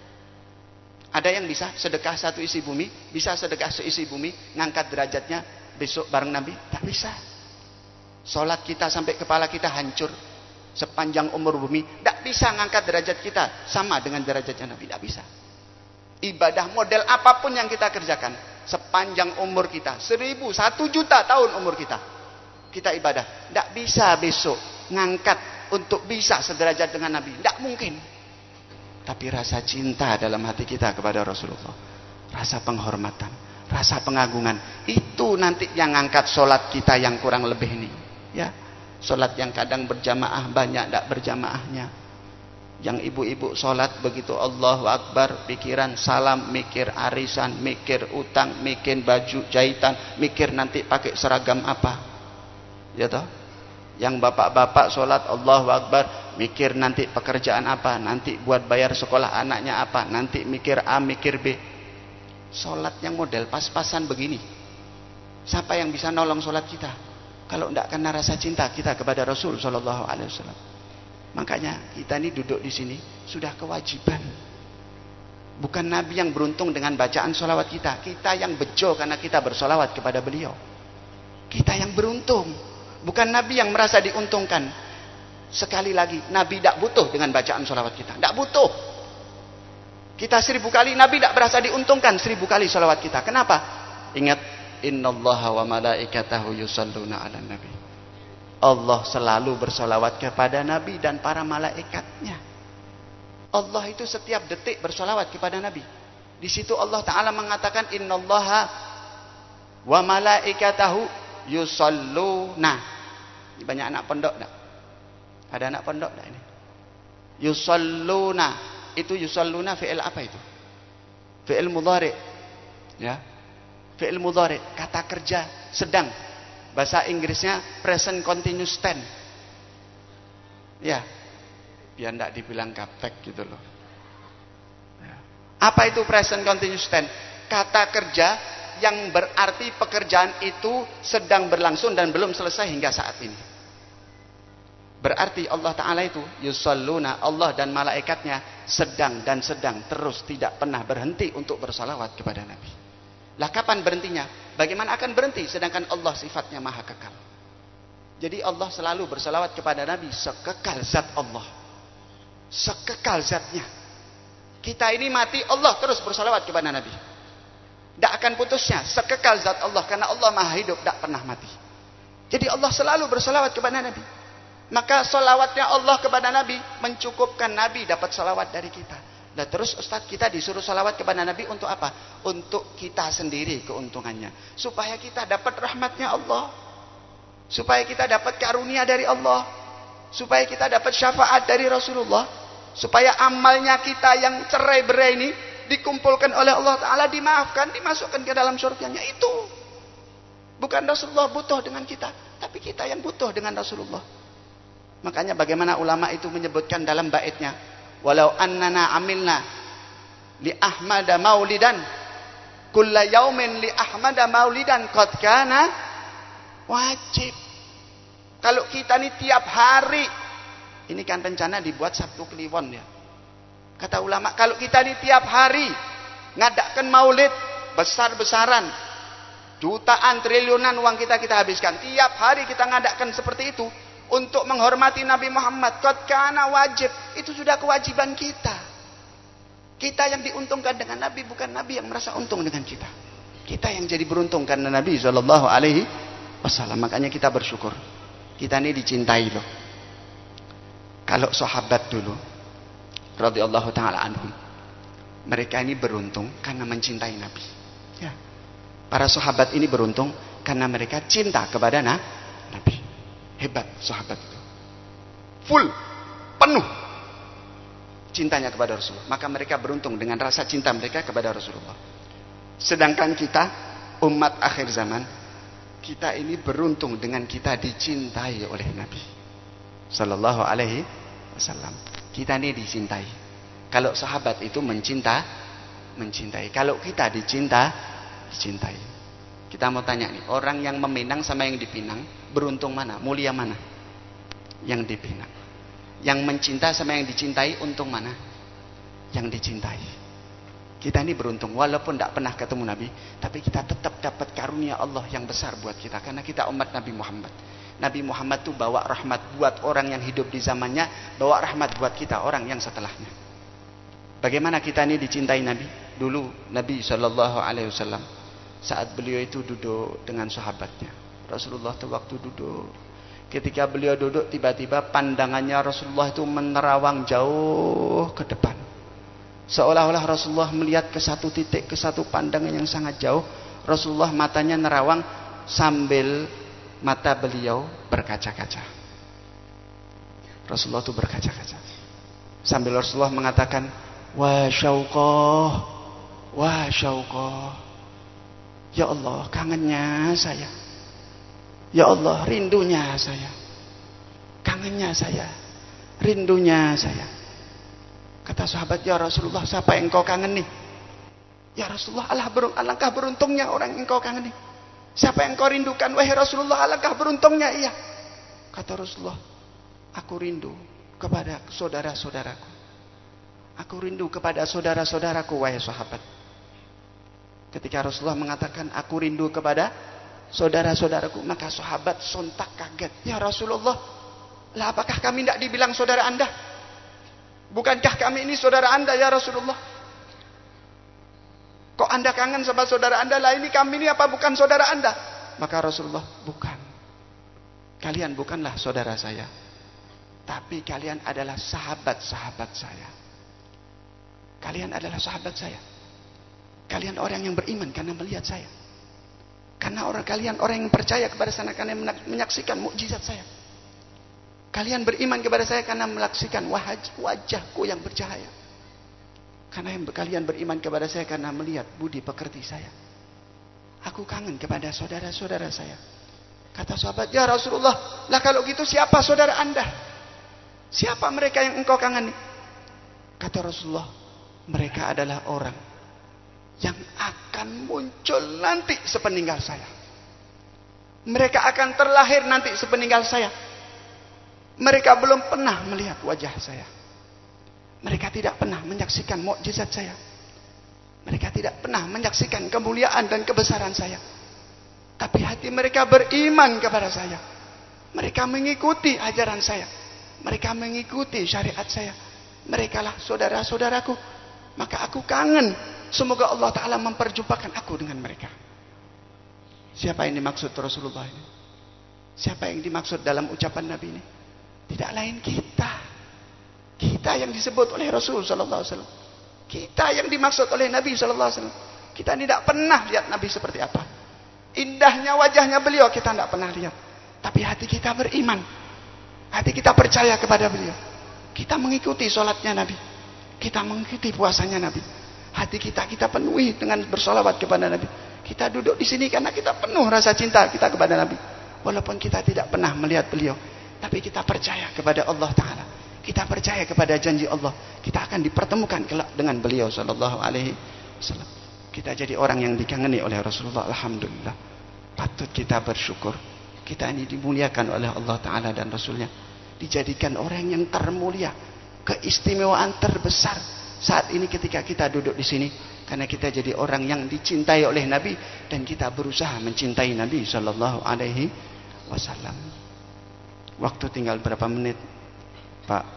Ada yang bisa sedekah satu isi bumi, bisa sedekah seisi bumi, ngangkat derajatnya besok bareng Nabi? Tak bisa. Sholat kita sampai kepala kita hancur sepanjang umur bumi, tidak bisa ngangkat derajat kita sama dengan derajatnya Nabi, tidak bisa. Ibadah model apapun yang kita kerjakan sepanjang umur kita, seribu, satu juta tahun umur kita, kita ibadah, tidak bisa besok ngangkat untuk bisa sederajat dengan Nabi, tidak mungkin. Tapi rasa cinta dalam hati kita kepada Rasulullah, rasa penghormatan, rasa pengagungan, itu nanti yang ngangkat sholat kita yang kurang lebih ini. Ya, sholat yang kadang berjamaah banyak tidak berjamaahnya. Yang ibu-ibu sholat begitu Allahu Akbar, pikiran salam, mikir arisan, mikir utang, mikir baju jahitan, mikir nanti pakai seragam apa. Ya toh? Yang bapak-bapak sholat Allahu Akbar, mikir nanti pekerjaan apa, nanti buat bayar sekolah anaknya apa, nanti mikir A, mikir B. Sholat yang model pas-pasan begini, siapa yang bisa nolong sholat kita? Kalau tidak karena rasa cinta kita kepada Rasul sallallahu alaihi wasallam. Makanya kita ini duduk di sini sudah kewajiban. Bukan Nabi yang beruntung dengan bacaan sholawat kita, kita yang bejo karena kita bersolawat kepada beliau. Kita yang beruntung, bukan Nabi yang merasa diuntungkan. Sekali lagi, Nabi tidak butuh dengan bacaan sholawat kita, tidak butuh. Kita seribu kali, Nabi tidak berasa diuntungkan seribu kali sholawat kita. Kenapa? Ingat, innallaha wa malaikatahu yusalluna ala nabi. Allah selalu bersolawat kepada Nabi dan para malaikatnya. Allah itu setiap detik bersolawat kepada Nabi. Di situ Allah Ta'ala mengatakan innallaha wa malaikatahu yusalluna. Ini banyak anak pondok tak? Ada anak pondok tak ini? Yusalluna. Itu yusalluna fi'il apa itu? Fi'il mudhari. Ya. Fi'il mudhari, kata kerja sedang. Bahasa Inggrisnya present continuous tense. Ya. Biar tidak dibilang gaptek gitu loh. Ya. Apa itu present continuous tense? Kata kerja yang berarti pekerjaan itu sedang berlangsung dan belum selesai hingga saat ini. Berarti Allah Ta'ala itu yusalluna, Allah dan malaikatnya sedang dan sedang terus tidak pernah berhenti untuk bersalawat kepada Nabi. Lah kapan berhentinya? Bagaimana akan berhenti sedangkan Allah sifatnya maha kekal? Jadi Allah selalu bersalawat kepada Nabi sekekal zat Allah. Sekekal zatnya. Kita ini mati, Allah terus bersalawat kepada Nabi. Tidak akan putusnya, sekekal zat Allah. Karena Allah maha hidup, tidak pernah mati. Jadi Allah selalu bersalawat kepada Nabi. Maka salawatnya Allah kepada Nabi mencukupkan Nabi dapat salawat dari kita. Nah terus Ustadz, kita disuruh salawat kepada Nabi untuk apa? Untuk kita sendiri keuntungannya. Supaya kita dapat rahmatnya Allah. Supaya kita dapat karunia dari Allah. Supaya kita dapat syafaat dari Rasulullah. Supaya amalnya kita yang cerai-berai ini dikumpulkan oleh Allah Ta'ala, dimaafkan, dimasukkan ke dalam surganya. Itu. Bukan Rasulullah butuh dengan kita, tapi kita yang butuh dengan Rasulullah. Makanya bagaimana ulama itu menyebutkan dalam baitnya, walau annana amilna li ahmada maulidan kulla yaumin li ahmada maulidan qad kana wajib. Kalau kita nih tiap hari Ini kan rencana dibuat Sabtu Kliwon ya. Kata ulama, kalau kita di tiap hari ngadakan maulid besar-besaran, jutaan, triliunan uang kita kita habiskan. Tiap hari kita ngadakan seperti itu untuk menghormati Nabi Muhammad. Qad kana wajib. Itu sudah kewajiban kita. Kita yang diuntungkan dengan Nabi, bukan Nabi yang merasa untung dengan kita. Kita yang jadi beruntung karena Nabi Shallallahu Alaihi Wasallam. Makanya kita bersyukur. Kita ini dicintai loh. Kalau sahabat dulu, radhiyallahu taala anhum, mereka ini beruntung karena mencintai Nabi. Ya. Para sahabat ini beruntung karena mereka cinta kepada na Nabi. Hebat sahabat itu. Full, penuh cintanya kepada Rasulullah. Maka mereka beruntung dengan rasa cinta mereka kepada Rasulullah. Sedangkan kita, umat akhir zaman, kita ini beruntung dengan kita dicintai oleh Nabi Sallallahu Alaihi Wasallam. Kita ini dicintai. Kalau sahabat itu mencinta, mencintai. Kalau kita dicinta, dicintai. Kita mau tanya nih, orang yang meminang sama yang dipinang, beruntung mana? Mulia mana? Yang dipinang. Yang mencinta sama yang dicintai, untung mana? Yang dicintai. Kita ini beruntung, walaupun tidak pernah ketemu Nabi, tapi kita tetap dapat karunia Allah yang besar buat kita, karena kita umat Nabi Muhammad. Nabi Muhammad tuh bawa rahmat buat orang yang hidup di zamannya, bawa rahmat buat kita orang yang setelahnya. Bagaimana kita ini dicintai Nabi? Dulu Nabi Shallallahu Alaihi Wasallam saat beliau itu duduk dengan sahabatnya, Rasulullah tuh waktu duduk, ketika beliau duduk tiba-tiba pandangannya Rasulullah itu menerawang jauh ke depan. Seolah-olah Rasulullah melihat ke satu titik, ke satu pandangan yang sangat jauh. Rasulullah matanya nerawang sambil mata beliau berkaca-kaca. Rasulullah itu berkaca-kaca. Sambil Rasulullah mengatakan, wa syauqah, wa syauqah. Ya Allah, kangennya saya. Ya Allah, rindunya saya. Kangennya saya. Rindunya saya. Kata sahabat, ya Rasulullah, siapa yang engkau kangen nih? Ya Rasulullah, Allah berung, alangkah beruntungnya orang yang engkau kangen nih. Siapa yang engkau rindukan? Wahai Rasulullah, alangkah beruntungnya iya. Kata Rasulullah, aku rindu kepada saudara-saudaraku. Aku rindu kepada saudara-saudaraku, wahai sahabat. Ketika Rasulullah mengatakan, aku rindu kepada saudara-saudaraku, maka sahabat sontak kaget. Ya Rasulullah, lah apakah kami tidak dibilang saudara anda? Bukankah kami ini saudara anda ya Rasulullah? Kok anda kangen sama saudara anda? Lah ini kami ini apa bukan saudara anda? Maka Rasulullah, bukan. Kalian bukanlah saudara saya, tapi kalian adalah sahabat-sahabat saya. Kalian adalah sahabat saya. Kalian orang yang beriman karena melihat saya. Karena orang kalian orang yang percaya kepada saya karena menyaksikan mukjizat saya. Kalian beriman kepada saya karena menyaksikan wajahku yang bercahaya. Karena yang kalian beriman kepada saya karena melihat budi pekerti saya. Aku kangen kepada saudara-saudara saya. Kata sahabat, ya Rasulullah, lah kalau gitu siapa saudara anda? Siapa mereka yang engkau kangeni? Kata Rasulullah, mereka adalah orang yang akan muncul nanti sepeninggal saya. Mereka akan terlahir nanti sepeninggal saya. Mereka belum pernah melihat wajah saya. Mereka tidak pernah menyaksikan mukjizat saya. Mereka tidak pernah menyaksikan kemuliaan dan kebesaran saya. Tapi hati mereka beriman kepada saya. Mereka mengikuti ajaran saya. Mereka mengikuti syariat saya. Mereka lah saudara-saudaraku. Maka aku kangen. Semoga Allah Ta'ala memperjumpakan aku dengan mereka. Siapa yang dimaksud Rasulullah ini? Siapa yang dimaksud dalam ucapan Nabi ini? Tidak lain kita. Kita yang disebut oleh Rasul Sallallahu Alaihi Wasallam. Kita yang dimaksud oleh Nabi Sallallahu Alaihi Wasallam. Kita tidak pernah lihat Nabi seperti apa. Indahnya wajahnya beliau kita tidak pernah lihat. Tapi hati kita beriman. Hati kita percaya kepada beliau. Kita mengikuti sholatnya Nabi. Kita mengikuti puasanya Nabi. Hati kita kita penuhi dengan bersolawat kepada Nabi. Kita duduk di sini karena kita penuh rasa cinta kita kepada Nabi. Walaupun kita tidak pernah melihat beliau. Tapi kita percaya kepada Allah Ta'ala. Kita percaya kepada janji Allah. Kita akan dipertemukan kelak dengan beliau Sallallahu Alaihi Wasallam. Kita jadi orang yang dikangeni oleh Rasulullah. Alhamdulillah. Patut kita bersyukur. Kita ini dimuliakan oleh Allah Ta'ala dan Rasulnya. dijadikan orang yang termulia, keistimewaan terbesar saat ini ketika kita duduk di sini, karena kita jadi orang yang dicintai oleh Nabi dan kita berusaha mencintai Nabi Shallallahu Alaihi Wasallam. Waktu tinggal berapa menit, Pak?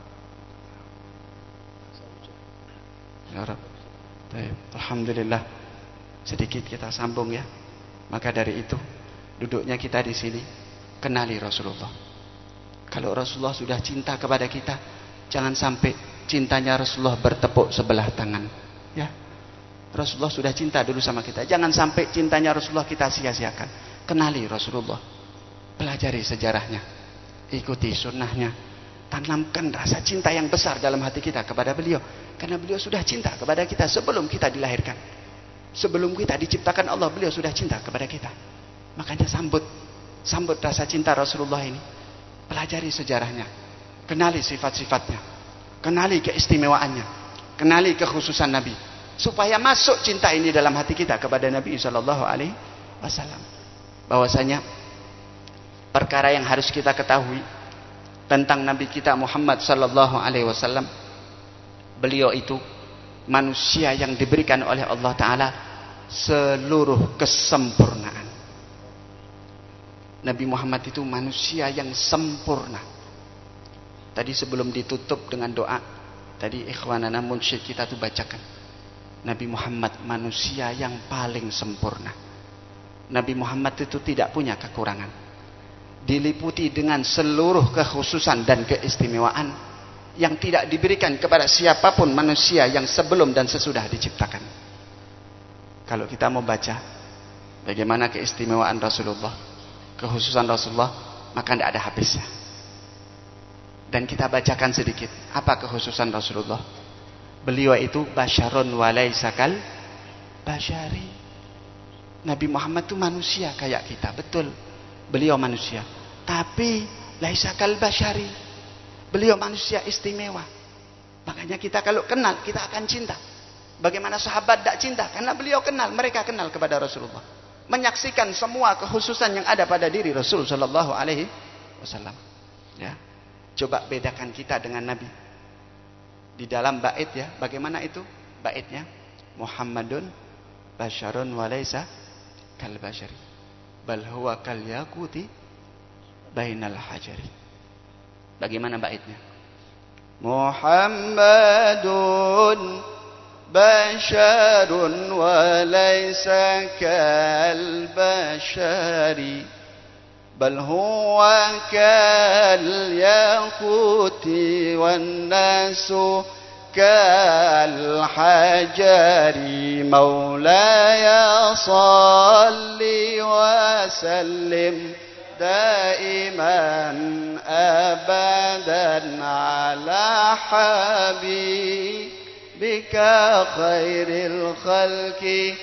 Ya Rabb. Alhamdulillah, sedikit kita sambung ya. Maka dari itu, duduknya kita di sini, kenali Rasulullah. Kalau Rasulullah sudah cinta kepada kita, jangan sampai cintanya Rasulullah bertepuk sebelah tangan. Ya, Rasulullah sudah cinta dulu sama kita. Jangan sampai cintanya Rasulullah kita sia-siakan. Kenali Rasulullah, pelajari sejarahnya, ikuti sunnahnya, tanamkan rasa cinta yang besar dalam hati kita kepada beliau. Karena beliau sudah cinta kepada kita sebelum kita dilahirkan. Sebelum kita diciptakan Allah, beliau sudah cinta kepada kita. Makanya sambut, sambut rasa cinta Rasulullah ini. Pelajari sejarahnya, kenali sifat-sifatnya, kenali keistimewaannya, kenali kekhususan Nabi, supaya masuk cinta ini dalam hati kita kepada Nabi Shallallahu Alaihi Wasallam. Bahwasanya perkara yang harus kita ketahui tentang Nabi kita Muhammad Shallallahu Alaihi Wasallam, beliau itu manusia yang diberikan oleh Allah Taala seluruh kesempurnaan. Nabi Muhammad itu manusia yang sempurna. Tadi sebelum ditutup dengan doa, tadi ikhwanana munsyid kita tuh bacakan, Nabi Muhammad manusia yang paling sempurna. Nabi Muhammad itu tidak punya kekurangan, diliputi dengan seluruh kekhususan dan keistimewaan yang tidak diberikan kepada siapapun manusia yang sebelum dan sesudah diciptakan. Kalau kita mau baca bagaimana keistimewaan Rasulullah, kekhususan Rasulullah, maka tidak ada habisnya. Dan kita bacakan sedikit apa kekhususan Rasulullah. Beliau itu basyarun walaisakal basyari. Nabi Muhammad itu manusia kayak kita, betul. Beliau manusia, tapi laisakal basyari. Beliau manusia istimewa. Makanya kita kalau kenal, kita akan cinta. Bagaimana sahabat tidak cinta? Karena beliau kenal, mereka kenal kepada Rasulullah. Menyaksikan semua kekhususan yang ada pada diri Rasul Shallallahu Alaihi Wasallam. Ya, coba bedakan kita dengan Nabi. Di dalam bait ya, bagaimana itu baitnya? Muhammadun basyarun walaysa kal basyari, bal huwa kal yaquti bainal hajari. Bagaimana baitnya? Muhammadun basyarun walaysa kal basyari, bal huwa kal yaquti wan nasu kal hajari. Maulaya salli wa sallim daiman abadan ala habibika khairil khalqi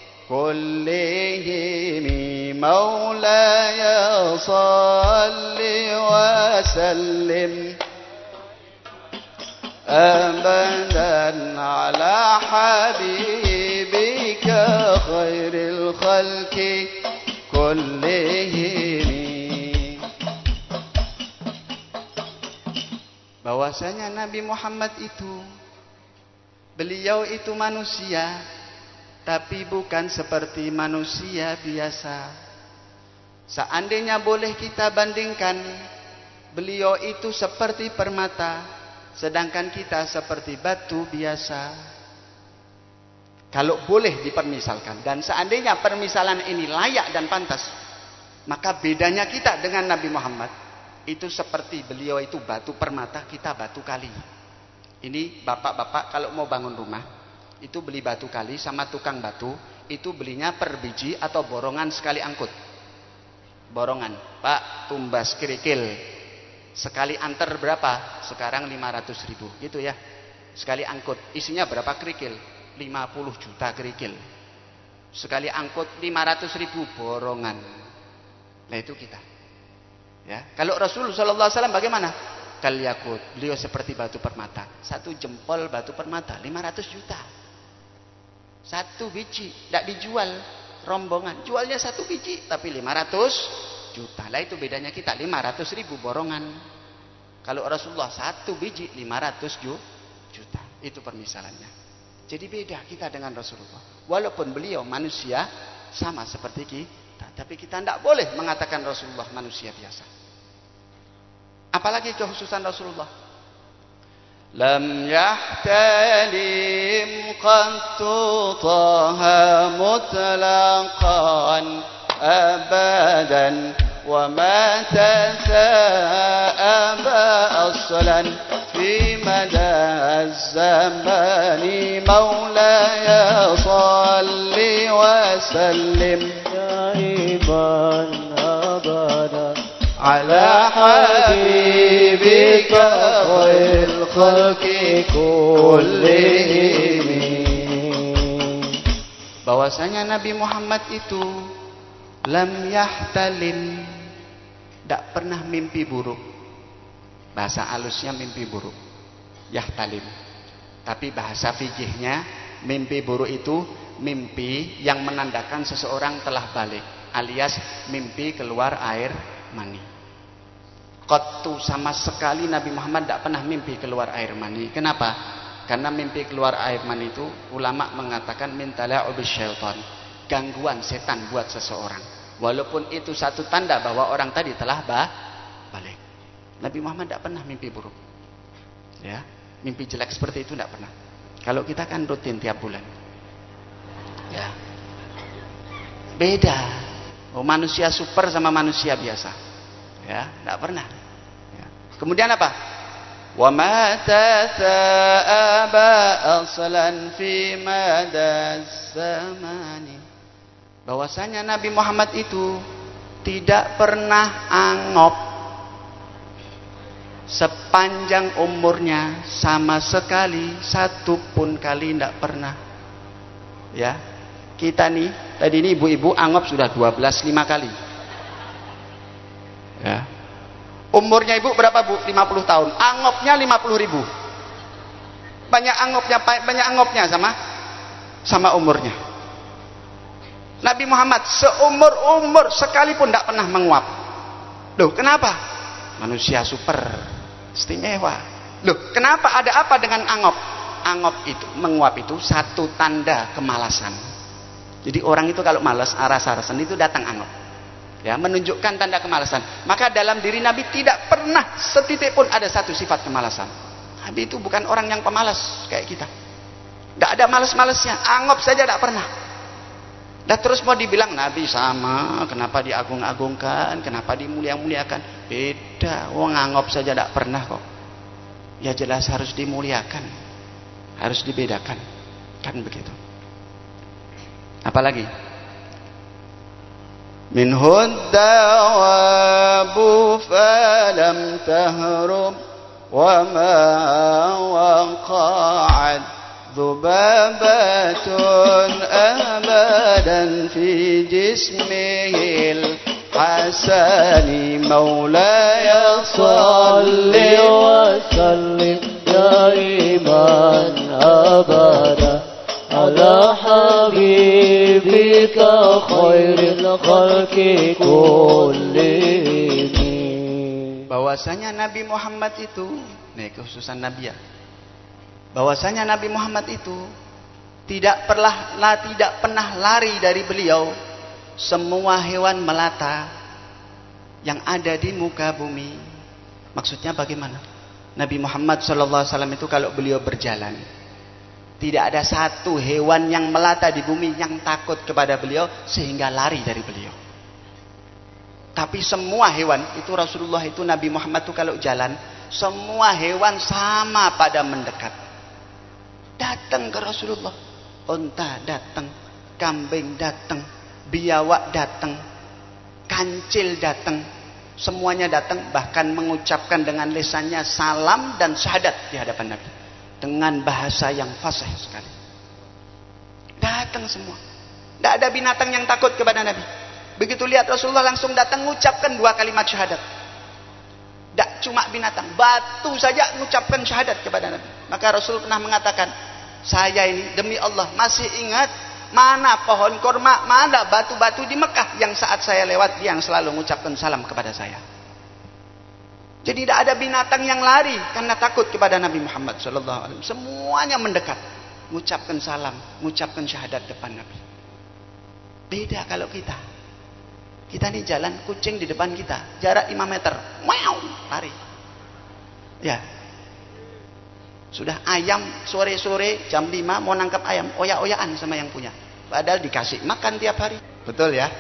kullihim. Maulaya salli wa sallim abadan ala habibika khairil khalqi kullihim. Bahwasanya Nabi Muhammad itu, beliau itu manusia, tapi bukan seperti manusia biasa. Seandainya boleh kita bandingkan, beliau itu seperti permata, sedangkan kita seperti batu biasa. Kalau boleh dipermisalkan, dan seandainya permisalan ini layak dan pantas, maka bedanya kita dengan Nabi Muhammad itu seperti beliau itu batu permata, kita batu kali. Ini bapak-bapak kalau mau bangun rumah itu beli batu kali sama tukang batu, itu belinya per biji atau borongan sekali angkut. Borongan, Pak, tumbas kerikil sekali antar berapa? Sekarang lima ratus ribu gitu ya. Sekali angkut isinya berapa kerikil? lima puluh juta kerikil. Sekali angkut lima ratus ribu borongan. Nah itu kita. Ya, kalau Rasul Sallallahu Alaihi Wasallam bagaimana? Kal yakut, beliau seperti batu permata. Satu jempol batu permata lima ratus juta. Satu biji, tidak dijual rombongan. Jualnya satu biji tapi lima ratus juta. Lah itu bedanya kita, lima ratus ribu borongan. Kalau Rasulullah satu biji lima ratus juta. Itu permisalannya. Jadi beda kita dengan Rasulullah. Walaupun beliau manusia sama seperti kita, tapi kita tidak boleh mengatakan Rasulullah manusia biasa. Apalagi kekhususan Rasulullah. Lam yahtalim qattu taha mutlaqan abadan wa ma tasa'aba aslan fi mada az-zamani maulaya salli wa sallim daiman abada ala habibika khairil khalqi kullihim. Bahwasanya Nabi Muhammad itu lam yahtalim, tidak pernah mimpi buruk. Bahasa halusnya mimpi buruk, yahtalim. Tapi bahasa fikihnya mimpi buruk itu mimpi yang menandakan seseorang telah balik, alias mimpi keluar air mani. Qattu, sama sekali Nabi Muhammad tidak pernah mimpi keluar air mani. Kenapa? Karena mimpi keluar air mani itu ulama mengatakan min tala'ubis syaitan, gangguan setan buat seseorang. Walaupun itu satu tanda bahwa orang tadi telah bah, balik. Nabi Muhammad tidak pernah mimpi buruk. Ya, mimpi jelek seperti itu tidak pernah. Kalau kita kan rutin tiap bulan. Ya. Beda. Oh, manusia super sama manusia biasa. Ya, tidak pernah. Ya. Kemudian apa? Wa ma tasa'aba aslan fi madaz zamani. Bahwasanya Nabi Muhammad itu tidak pernah angop sepanjang umurnya, sama sekali satu pun kali tidak pernah. Ya, kita nih tadi ini ibu-ibu angop sudah dua belas lima kali. Ya, umurnya ibu berapa bu? lima puluh tahun. Angopnya lima puluh ribu. Banyak angopnya, banyak angopnya sama sama umurnya. Nabi Muhammad seumur-umur sekalipun tidak pernah menguap. Loh, kenapa? Manusia super, istimewa. Loh, kenapa? Ada apa dengan angop? Angop itu, menguap itu satu tanda kemalasan. Jadi orang itu kalau malas, aras-arasan itu datang angop. Ya, menunjukkan tanda kemalasan. Maka dalam diri Nabi tidak pernah setitik pun ada satu sifat kemalasan. Nabi itu bukan orang yang pemalas kayak kita. Tidak ada malas-malasnya, angop saja tidak pernah. Dan terus mau dibilang Nabi sama, kenapa diagung-agungkan, kenapa dimulia-muliakan? Beda, wong angop saja tidak pernah kok. Ya jelas harus dimuliakan, harus dibedakan, kan begitu. Apalagi? Minhud dawabu falam tahrub wa ma waqa'ad ذبابة أبدا في جسمه الحسن مولاي صل وسلم دائما أبدا على حبيبك خير الخلق كلهم. Bahwasanya Nabi Muhammad itu, nih kekhususan Nabi ya, bahwasanya Nabi Muhammad itu tidak pernah lah, tidak pernah lari dari beliau semua hewan melata yang ada di muka bumi. Maksudnya bagaimana? Nabi Muhammad shallallahu alaihi wasallam itu kalau beliau berjalan, tidak ada satu hewan yang melata di bumi yang takut kepada beliau sehingga lari dari beliau. Tapi semua hewan itu Rasulullah itu, Nabi Muhammad itu kalau jalan, semua hewan sama pada mendekat. Datang ke Rasulullah, unta datang, kambing datang, biawak datang, kancil datang, semuanya datang, bahkan mengucapkan dengan lisannya salam dan syahadat di hadapan Nabi dengan bahasa yang fasih sekali. Datang semua, tidak ada binatang yang takut kepada Nabi. Begitu lihat Rasulullah langsung datang mengucapkan dua kalimat syahadat. Tidak cuma binatang, batu saja mengucapkan syahadat kepada Nabi. Maka Rasul pernah mengatakan, saya ini demi Allah masih ingat mana pohon korma, mana batu-batu di Mekah yang saat saya lewat yang selalu mengucapkan salam kepada saya. Jadi tidak ada binatang yang lari karena takut kepada Nabi Muhammad shallallahu alaihi wasallam. Semuanya mendekat, mengucapkan salam, mengucapkan syahadat depan Nabi. Beda kalau kita. Kita nih jalan, kucing di depan kita, jarak lima meter, wow, lari. Ya. Sudah ayam sore-sore jam lima mau nangkap ayam, oya-oyaan sama yang punya. Padahal dikasih makan tiap hari. Betul ya?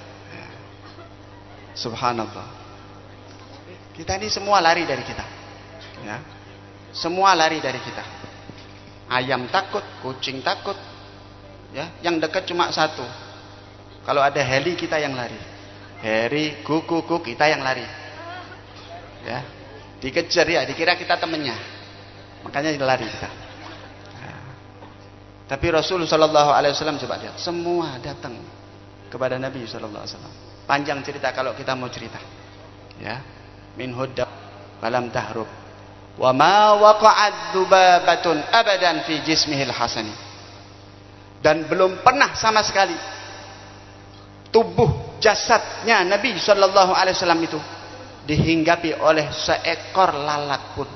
Subhanallah. Kita ini semua lari dari kita. Ya. Semua lari dari kita. Ayam takut, kucing takut. Ya, yang dekat cuma satu. Kalau ada heli kita yang lari. Heli, kuku-kuku kita yang lari. Ya. Dikejar ya, dikira kita temennya. Makanya lari kita. Ya. Tapi Rasul sallallahu alaihi wasallam coba lihat, semua datang kepada Nabi sallallahu alaihi wasallam. Panjang cerita kalau kita mau cerita. Ya. Min hudda falam tahrub wa ma waqa'at dubabatun abadan fi jismihil hasani. Dan belum pernah sama sekali tubuh jasadnya Nabi sallallahu alaihi wasallam itu dihinggapi oleh seekor lalat pun.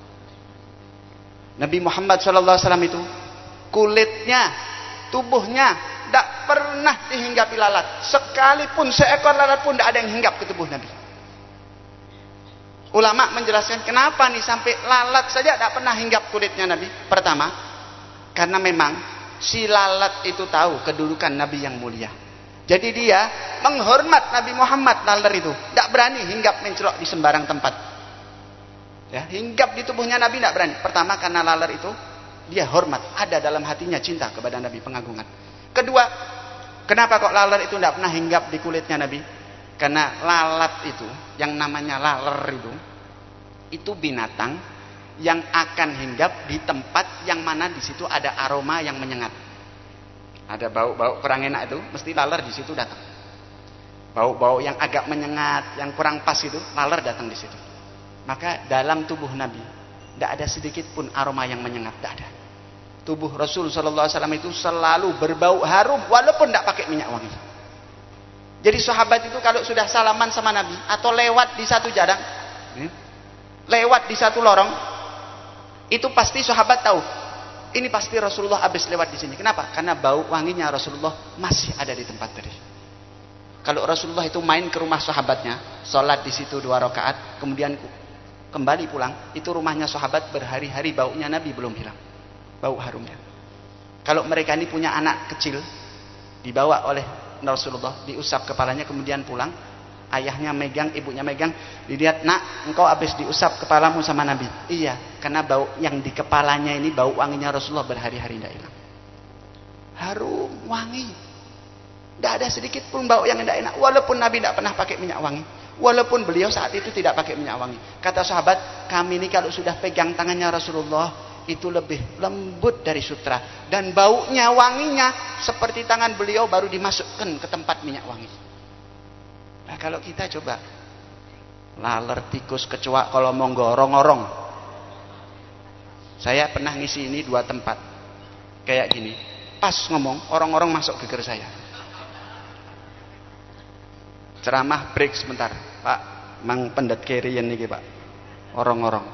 Nabi Muhammad sallallahu alaihi wasallam itu kulitnya, tubuhnya tidak pernah dihinggapi lalat. Sekalipun seekor lalat pun tidak ada yang hinggap ke tubuh Nabi. Ulama menjelaskan kenapa nih sampai lalat saja tidak pernah hinggap kulitnya Nabi. Pertama, karena memang si lalat itu tahu kedudukan Nabi yang mulia. Jadi dia menghormat Nabi Muhammad, lalat itu tidak berani hinggap mencelok di sembarang tempat. Ya, hinggap di tubuhnya Nabi tidak berani. Pertama karena lalat itu dia hormat, ada dalam hatinya cinta kepada Nabi, pengagungan. Kedua, kenapa kok lalat itu tidak pernah hinggap di kulitnya Nabi? Karena lalat itu, yang namanya laler itu, itu binatang yang akan hinggap di tempat yang mana di situ ada aroma yang menyengat. Ada bau-bau kurang enak itu, mesti laler di situ datang. Bau-bau yang agak menyengat, yang kurang pas itu, laler datang di situ. Maka dalam tubuh Nabi, tidak ada sedikit pun aroma yang menyengat, tidak ada. Tubuh Rasul Sallallahu Alaihi Wasallam itu selalu berbau harum, walaupun tidak pakai minyak wangi. Jadi sahabat itu kalau sudah salaman sama Nabi atau lewat di satu jalan, lewat di satu lorong, itu pasti sahabat tahu ini pasti Rasulullah habis lewat di sini. Kenapa? Karena bau wanginya Rasulullah masih ada di tempat tadi. Kalau Rasulullah itu main ke rumah sahabatnya, sholat di situ dua rakaat, kemudian kembali pulang, itu rumahnya sahabat berhari-hari baunya Nabi belum hilang, bau harumnya. Kalau mereka ini punya anak kecil, dibawa oleh Rasulullah, diusap kepalanya kemudian pulang, ayahnya megang, ibunya megang, dilihat, nak engkau habis diusap kepalamu sama Nabi. Iya, karena bau yang di kepalanya ini bau wanginya Rasulullah berhari-hari tidak hilang. Harum, wangi, tidak ada sedikit pun bau yang tidak enak. Walaupun Nabi tidak pernah pakai minyak wangi, walaupun beliau saat itu tidak pakai minyak wangi. Kata sahabat, kami ini kalau sudah pegang tangannya Rasulullah itu lebih lembut dari sutra, dan baunya, wanginya seperti tangan beliau baru dimasukkan ke tempat minyak wangi. Nah kalau kita coba laler, tikus, kecoa kalau mau ngorong-ngorong, saya pernah ngisi ini dua tempat kayak gini, pas ngomong orang-orang masuk geger saya. Ceramah break sebentar, Pak, mang pendet kerian nih Pak, orang-orang.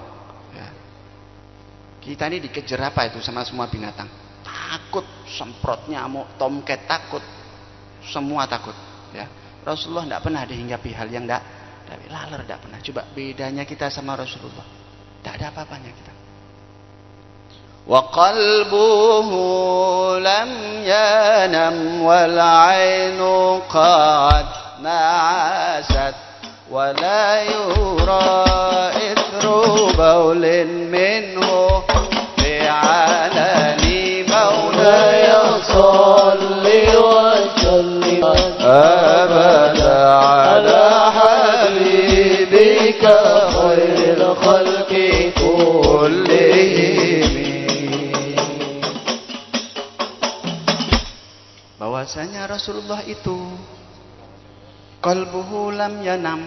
Kita ini dikejar apa itu sama semua binatang. Takut, semprot nyamuk, tomcat takut, semua takut. Ya, Rasulullah tidak pernah dihinggapi hal yang tidak, dari laler tidak pernah. Coba bedanya kita sama Rasulullah, tidak ada apa-apanya kita. Wa qalbuhu lam yanam wal ainu qad na'asat wa la yura ithru baulin minhu علاني مولاي صل وسلم أبدا على حبيبك خير الخلق كلهم. Bahwasanya Rasulullah itu qalbuhu lam yanam,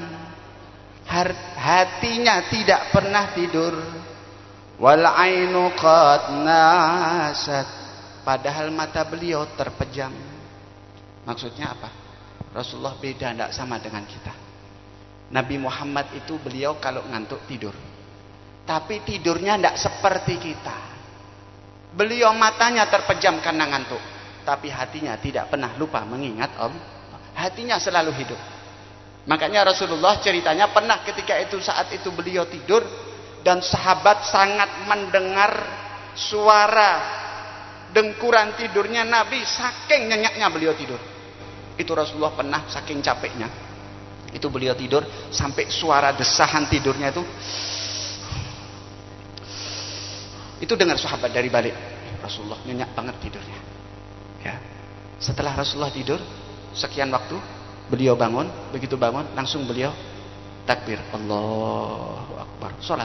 hatinya tidak pernah tidur. Wal ainu qad nasat, padahal mata beliau terpejam. Maksudnya apa? Rasulullah beda, tidak sama dengan kita. Nabi Muhammad itu beliau kalau ngantuk tidur. Tapi tidurnya tidak seperti kita. Beliau matanya terpejam karena ngantuk, tapi hatinya tidak pernah lupa mengingat Allah. Hatinya selalu hidup. Makanya Rasulullah ceritanya pernah ketika itu saat itu beliau tidur dan sahabat sangat mendengar suara dengkuran tidurnya Nabi, saking nyenyaknya beliau tidur. Itu Rasulullah pernah saking capeknya itu beliau tidur sampai suara desahan tidurnya itu itu dengar sahabat dari balik. Rasulullah nyenyak banget tidurnya ya. Setelah Rasulullah tidur sekian waktu, beliau bangun. Begitu bangun langsung beliau takbir, Allahu Akbar, sholat.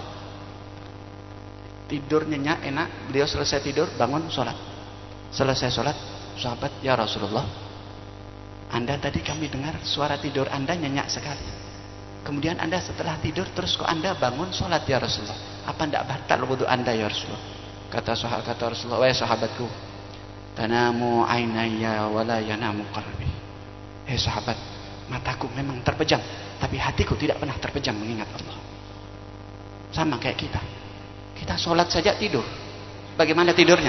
Tidur nyenyak enak. Beliau selesai tidur bangun sholat. Selesai sholat, sahabat, ya Rasulullah, Anda tadi kami dengar suara tidur Anda nyenyak sekali. Kemudian Anda setelah tidur terus kok Anda bangun sholat ya Rasulullah. Apa tidak batal wudhu Anda ya Rasulullah? Kata sahabat, kata Rasulullah, wahai sahabatku, tanamu ainaya wala yanamu qalbi. Hei sahabat, mataku memang terpejam, tapi hatiku tidak pernah terpejam mengingat Allah. Sama kayak kita. Kita sholat saja tidur. Bagaimana tidurnya?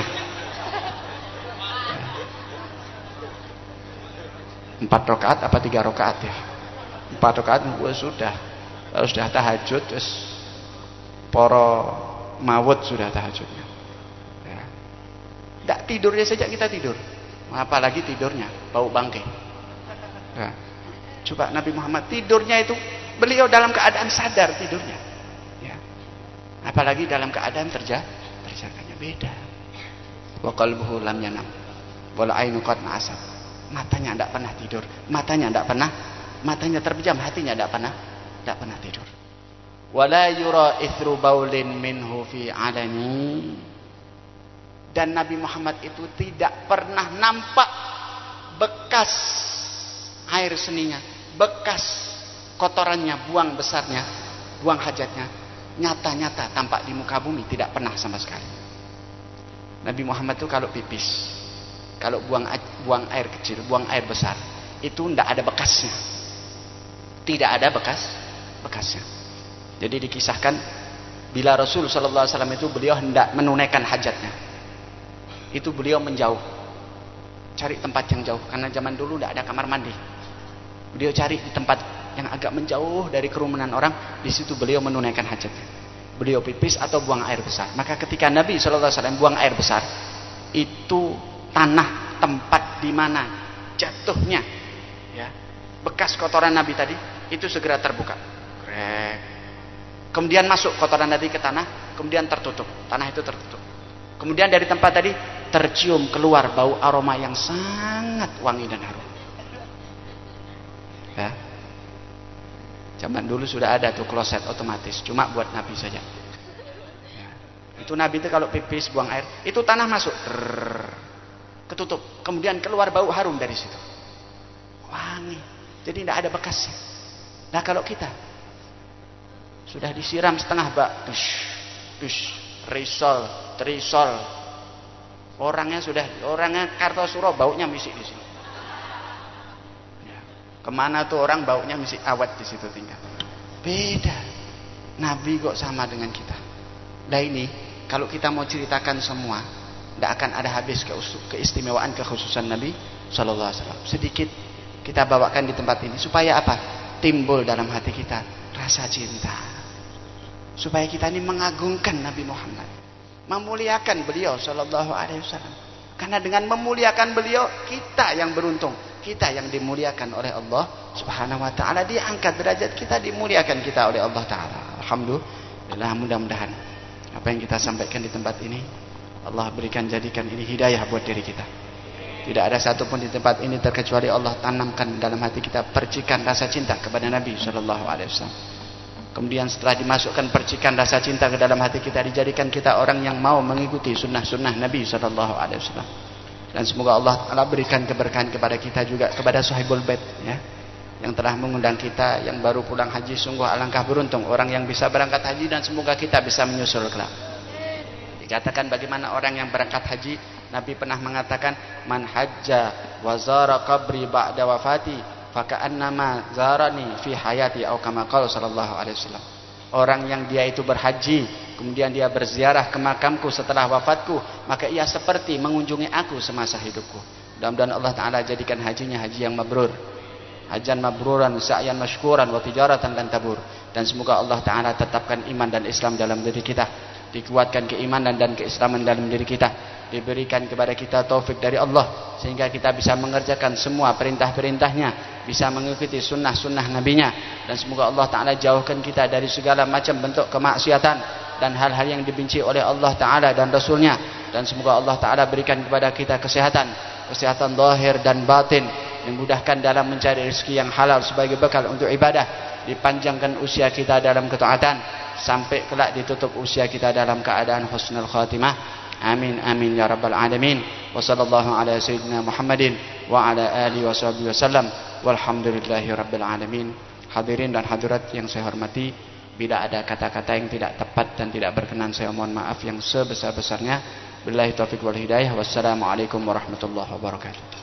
Empat rakaat apa tiga rakaat ya? Empat rakaat sudah. Kalau sudah tahajud, terus poro mawud sudah tahajudnya. Ya. Tidak tidurnya saja kita tidur, apalagi tidurnya bau bangkai. Ya. Coba Nabi Muhammad tidurnya itu beliau dalam keadaan sadar tidurnya. Ya. Apalagi dalam keadaan terja terjaganya beda. Wa qalbuhu lam yanam wal ainu qad na'asat. Matanya tidak pernah tidur, matanya tidak pernah, matanya terpejam, hatinya tidak pernah, tidak pernah tidur. Wala yura ithru baulin minhu fi alani. Dan Nabi Muhammad itu tidak pernah nampak bekas air seninya, bekas kotorannya, buang besarnya, buang hajatnya, nyata-nyata tampak di muka bumi, tidak pernah sama sekali. Nabi Muhammad itu kalau pipis, kalau buang buang air kecil, buang air besar, itu tidak ada bekasnya, tidak ada bekas bekasnya. Jadi dikisahkan bila Rasul Shallallahu Alaihi Wasallam itu beliau hendak menunaikan hajatnya, itu beliau menjauh, cari tempat yang jauh, karena zaman dulu tidak ada kamar mandi. Beliau cari di tempat yang agak menjauh dari kerumunan orang, di situ beliau menunaikan hajatnya. Beliau pipis atau buang air besar. Maka ketika Nabi Shallallahu Alaihi Wasallam buang air besar, itu tanah tempat di mana jatuhnya ya bekas kotoran Nabi tadi itu segera terbuka. Krek. Kemudian masuk kotoran Nabi ke tanah, kemudian tertutup, tanah itu tertutup. Kemudian dari tempat tadi tercium keluar bau aroma yang sangat wangi dan harum. Ya. Zaman dulu sudah ada tuh kloset otomatis, cuma buat Nabi saja. Ya. Itu Nabi itu kalau pipis buang air, itu tanah masuk. Drrr. Ketutup, kemudian keluar bau harum dari situ, wangi, jadi tidak ada bekasnya. Nah kalau kita sudah disiram setengah bak, dush, dush, risol, trisol, orangnya sudah, orangnya Kartosuro baunya misik di sini. Ya. Kemana tuh orang baunya misik, awet di situ tinggal. Beda, Nabi kok sama dengan kita. Nah ini kalau kita mau ceritakan semua, tidak akan ada habis keistimewaan kekhususan Nabi Shallallahu Alaihi Wasallam. Sedikit kita bawakan di tempat ini supaya apa? Timbul dalam hati kita rasa cinta. Supaya kita ini mengagungkan Nabi Muhammad, memuliakan beliau Shallallahu Alaihi Wasallam. Karena dengan memuliakan beliau, kita yang beruntung, kita yang dimuliakan oleh Allah Subhanahu Wa Taala, diangkat derajat kita, dimuliakan kita oleh Allah Taala. Alhamdulillah, mudah-mudahan apa yang kita sampaikan di tempat ini Allah berikan, jadikan ini hidayah buat diri kita. Tidak ada satupun di tempat ini terkecuali Allah tanamkan dalam hati kita percikan rasa cinta kepada Nabi Shallallahu Alaihi Wasallam. Kemudian setelah dimasukkan percikan rasa cinta ke dalam hati kita, dijadikan kita orang yang mau mengikuti sunnah-sunnah Nabi Shallallahu Alaihi Wasallam. Dan semoga Allah Allah berikan keberkahan kepada kita juga, kepada Sahibul Bait ya, yang telah mengundang kita, yang baru pulang haji. Sungguh alangkah beruntung orang yang bisa berangkat haji, dan semoga kita bisa menyusul kelak. Dikatakan bagaimana orang yang berangkat haji, Nabi pernah mengatakan, man hajja wa zara qabri ba'da wafati faka'annama zarani fi hayati atau kama qala sallallahu alaihi wasallam. Orang yang dia itu berhaji, kemudian dia berziarah ke makamku setelah wafatku, maka ia seperti mengunjungi aku semasa hidupku. Mudah-mudahan Allah Ta'ala jadikan hajinya haji yang mabrur, hajan mabruran, sa'yan masykuran, wa tijaratan lan tabur. Dan semoga Allah Ta'ala tetapkan iman dan Islam dalam diri kita, dikuatkan keimanan dan keislaman dalam diri kita, diberikan kepada kita taufik dari Allah sehingga kita bisa mengerjakan semua perintah-perintahnya, bisa mengikuti sunnah-sunnah nabinya, dan semoga Allah Ta'ala jauhkan kita dari segala macam bentuk kemaksiatan dan hal-hal yang dibenci oleh Allah Ta'ala dan Rasulnya. Dan semoga Allah Ta'ala berikan kepada kita kesehatan, kesehatan zahir dan batin, memudahkan dalam mencari rezeki yang halal sebagai bekal untuk ibadah, dipanjangkan usia kita dalam ketaatan sampai kelak ditutup usia kita dalam keadaan husnul khatimah. Amin amin ya rabbal alamin. Wa sallallahu ala sayyidina Muhammadin wa ala alihi wa sahbihi wasallam. Walhamdulillahi rabbil alamin. Hadirin dan hadirat yang saya hormati, bila ada kata-kata yang tidak tepat dan tidak berkenan, saya mohon maaf yang sebesar-besarnya. Billahi taufiq wal hidayah. Wassalamualaikum warahmatullahi wabarakatuh.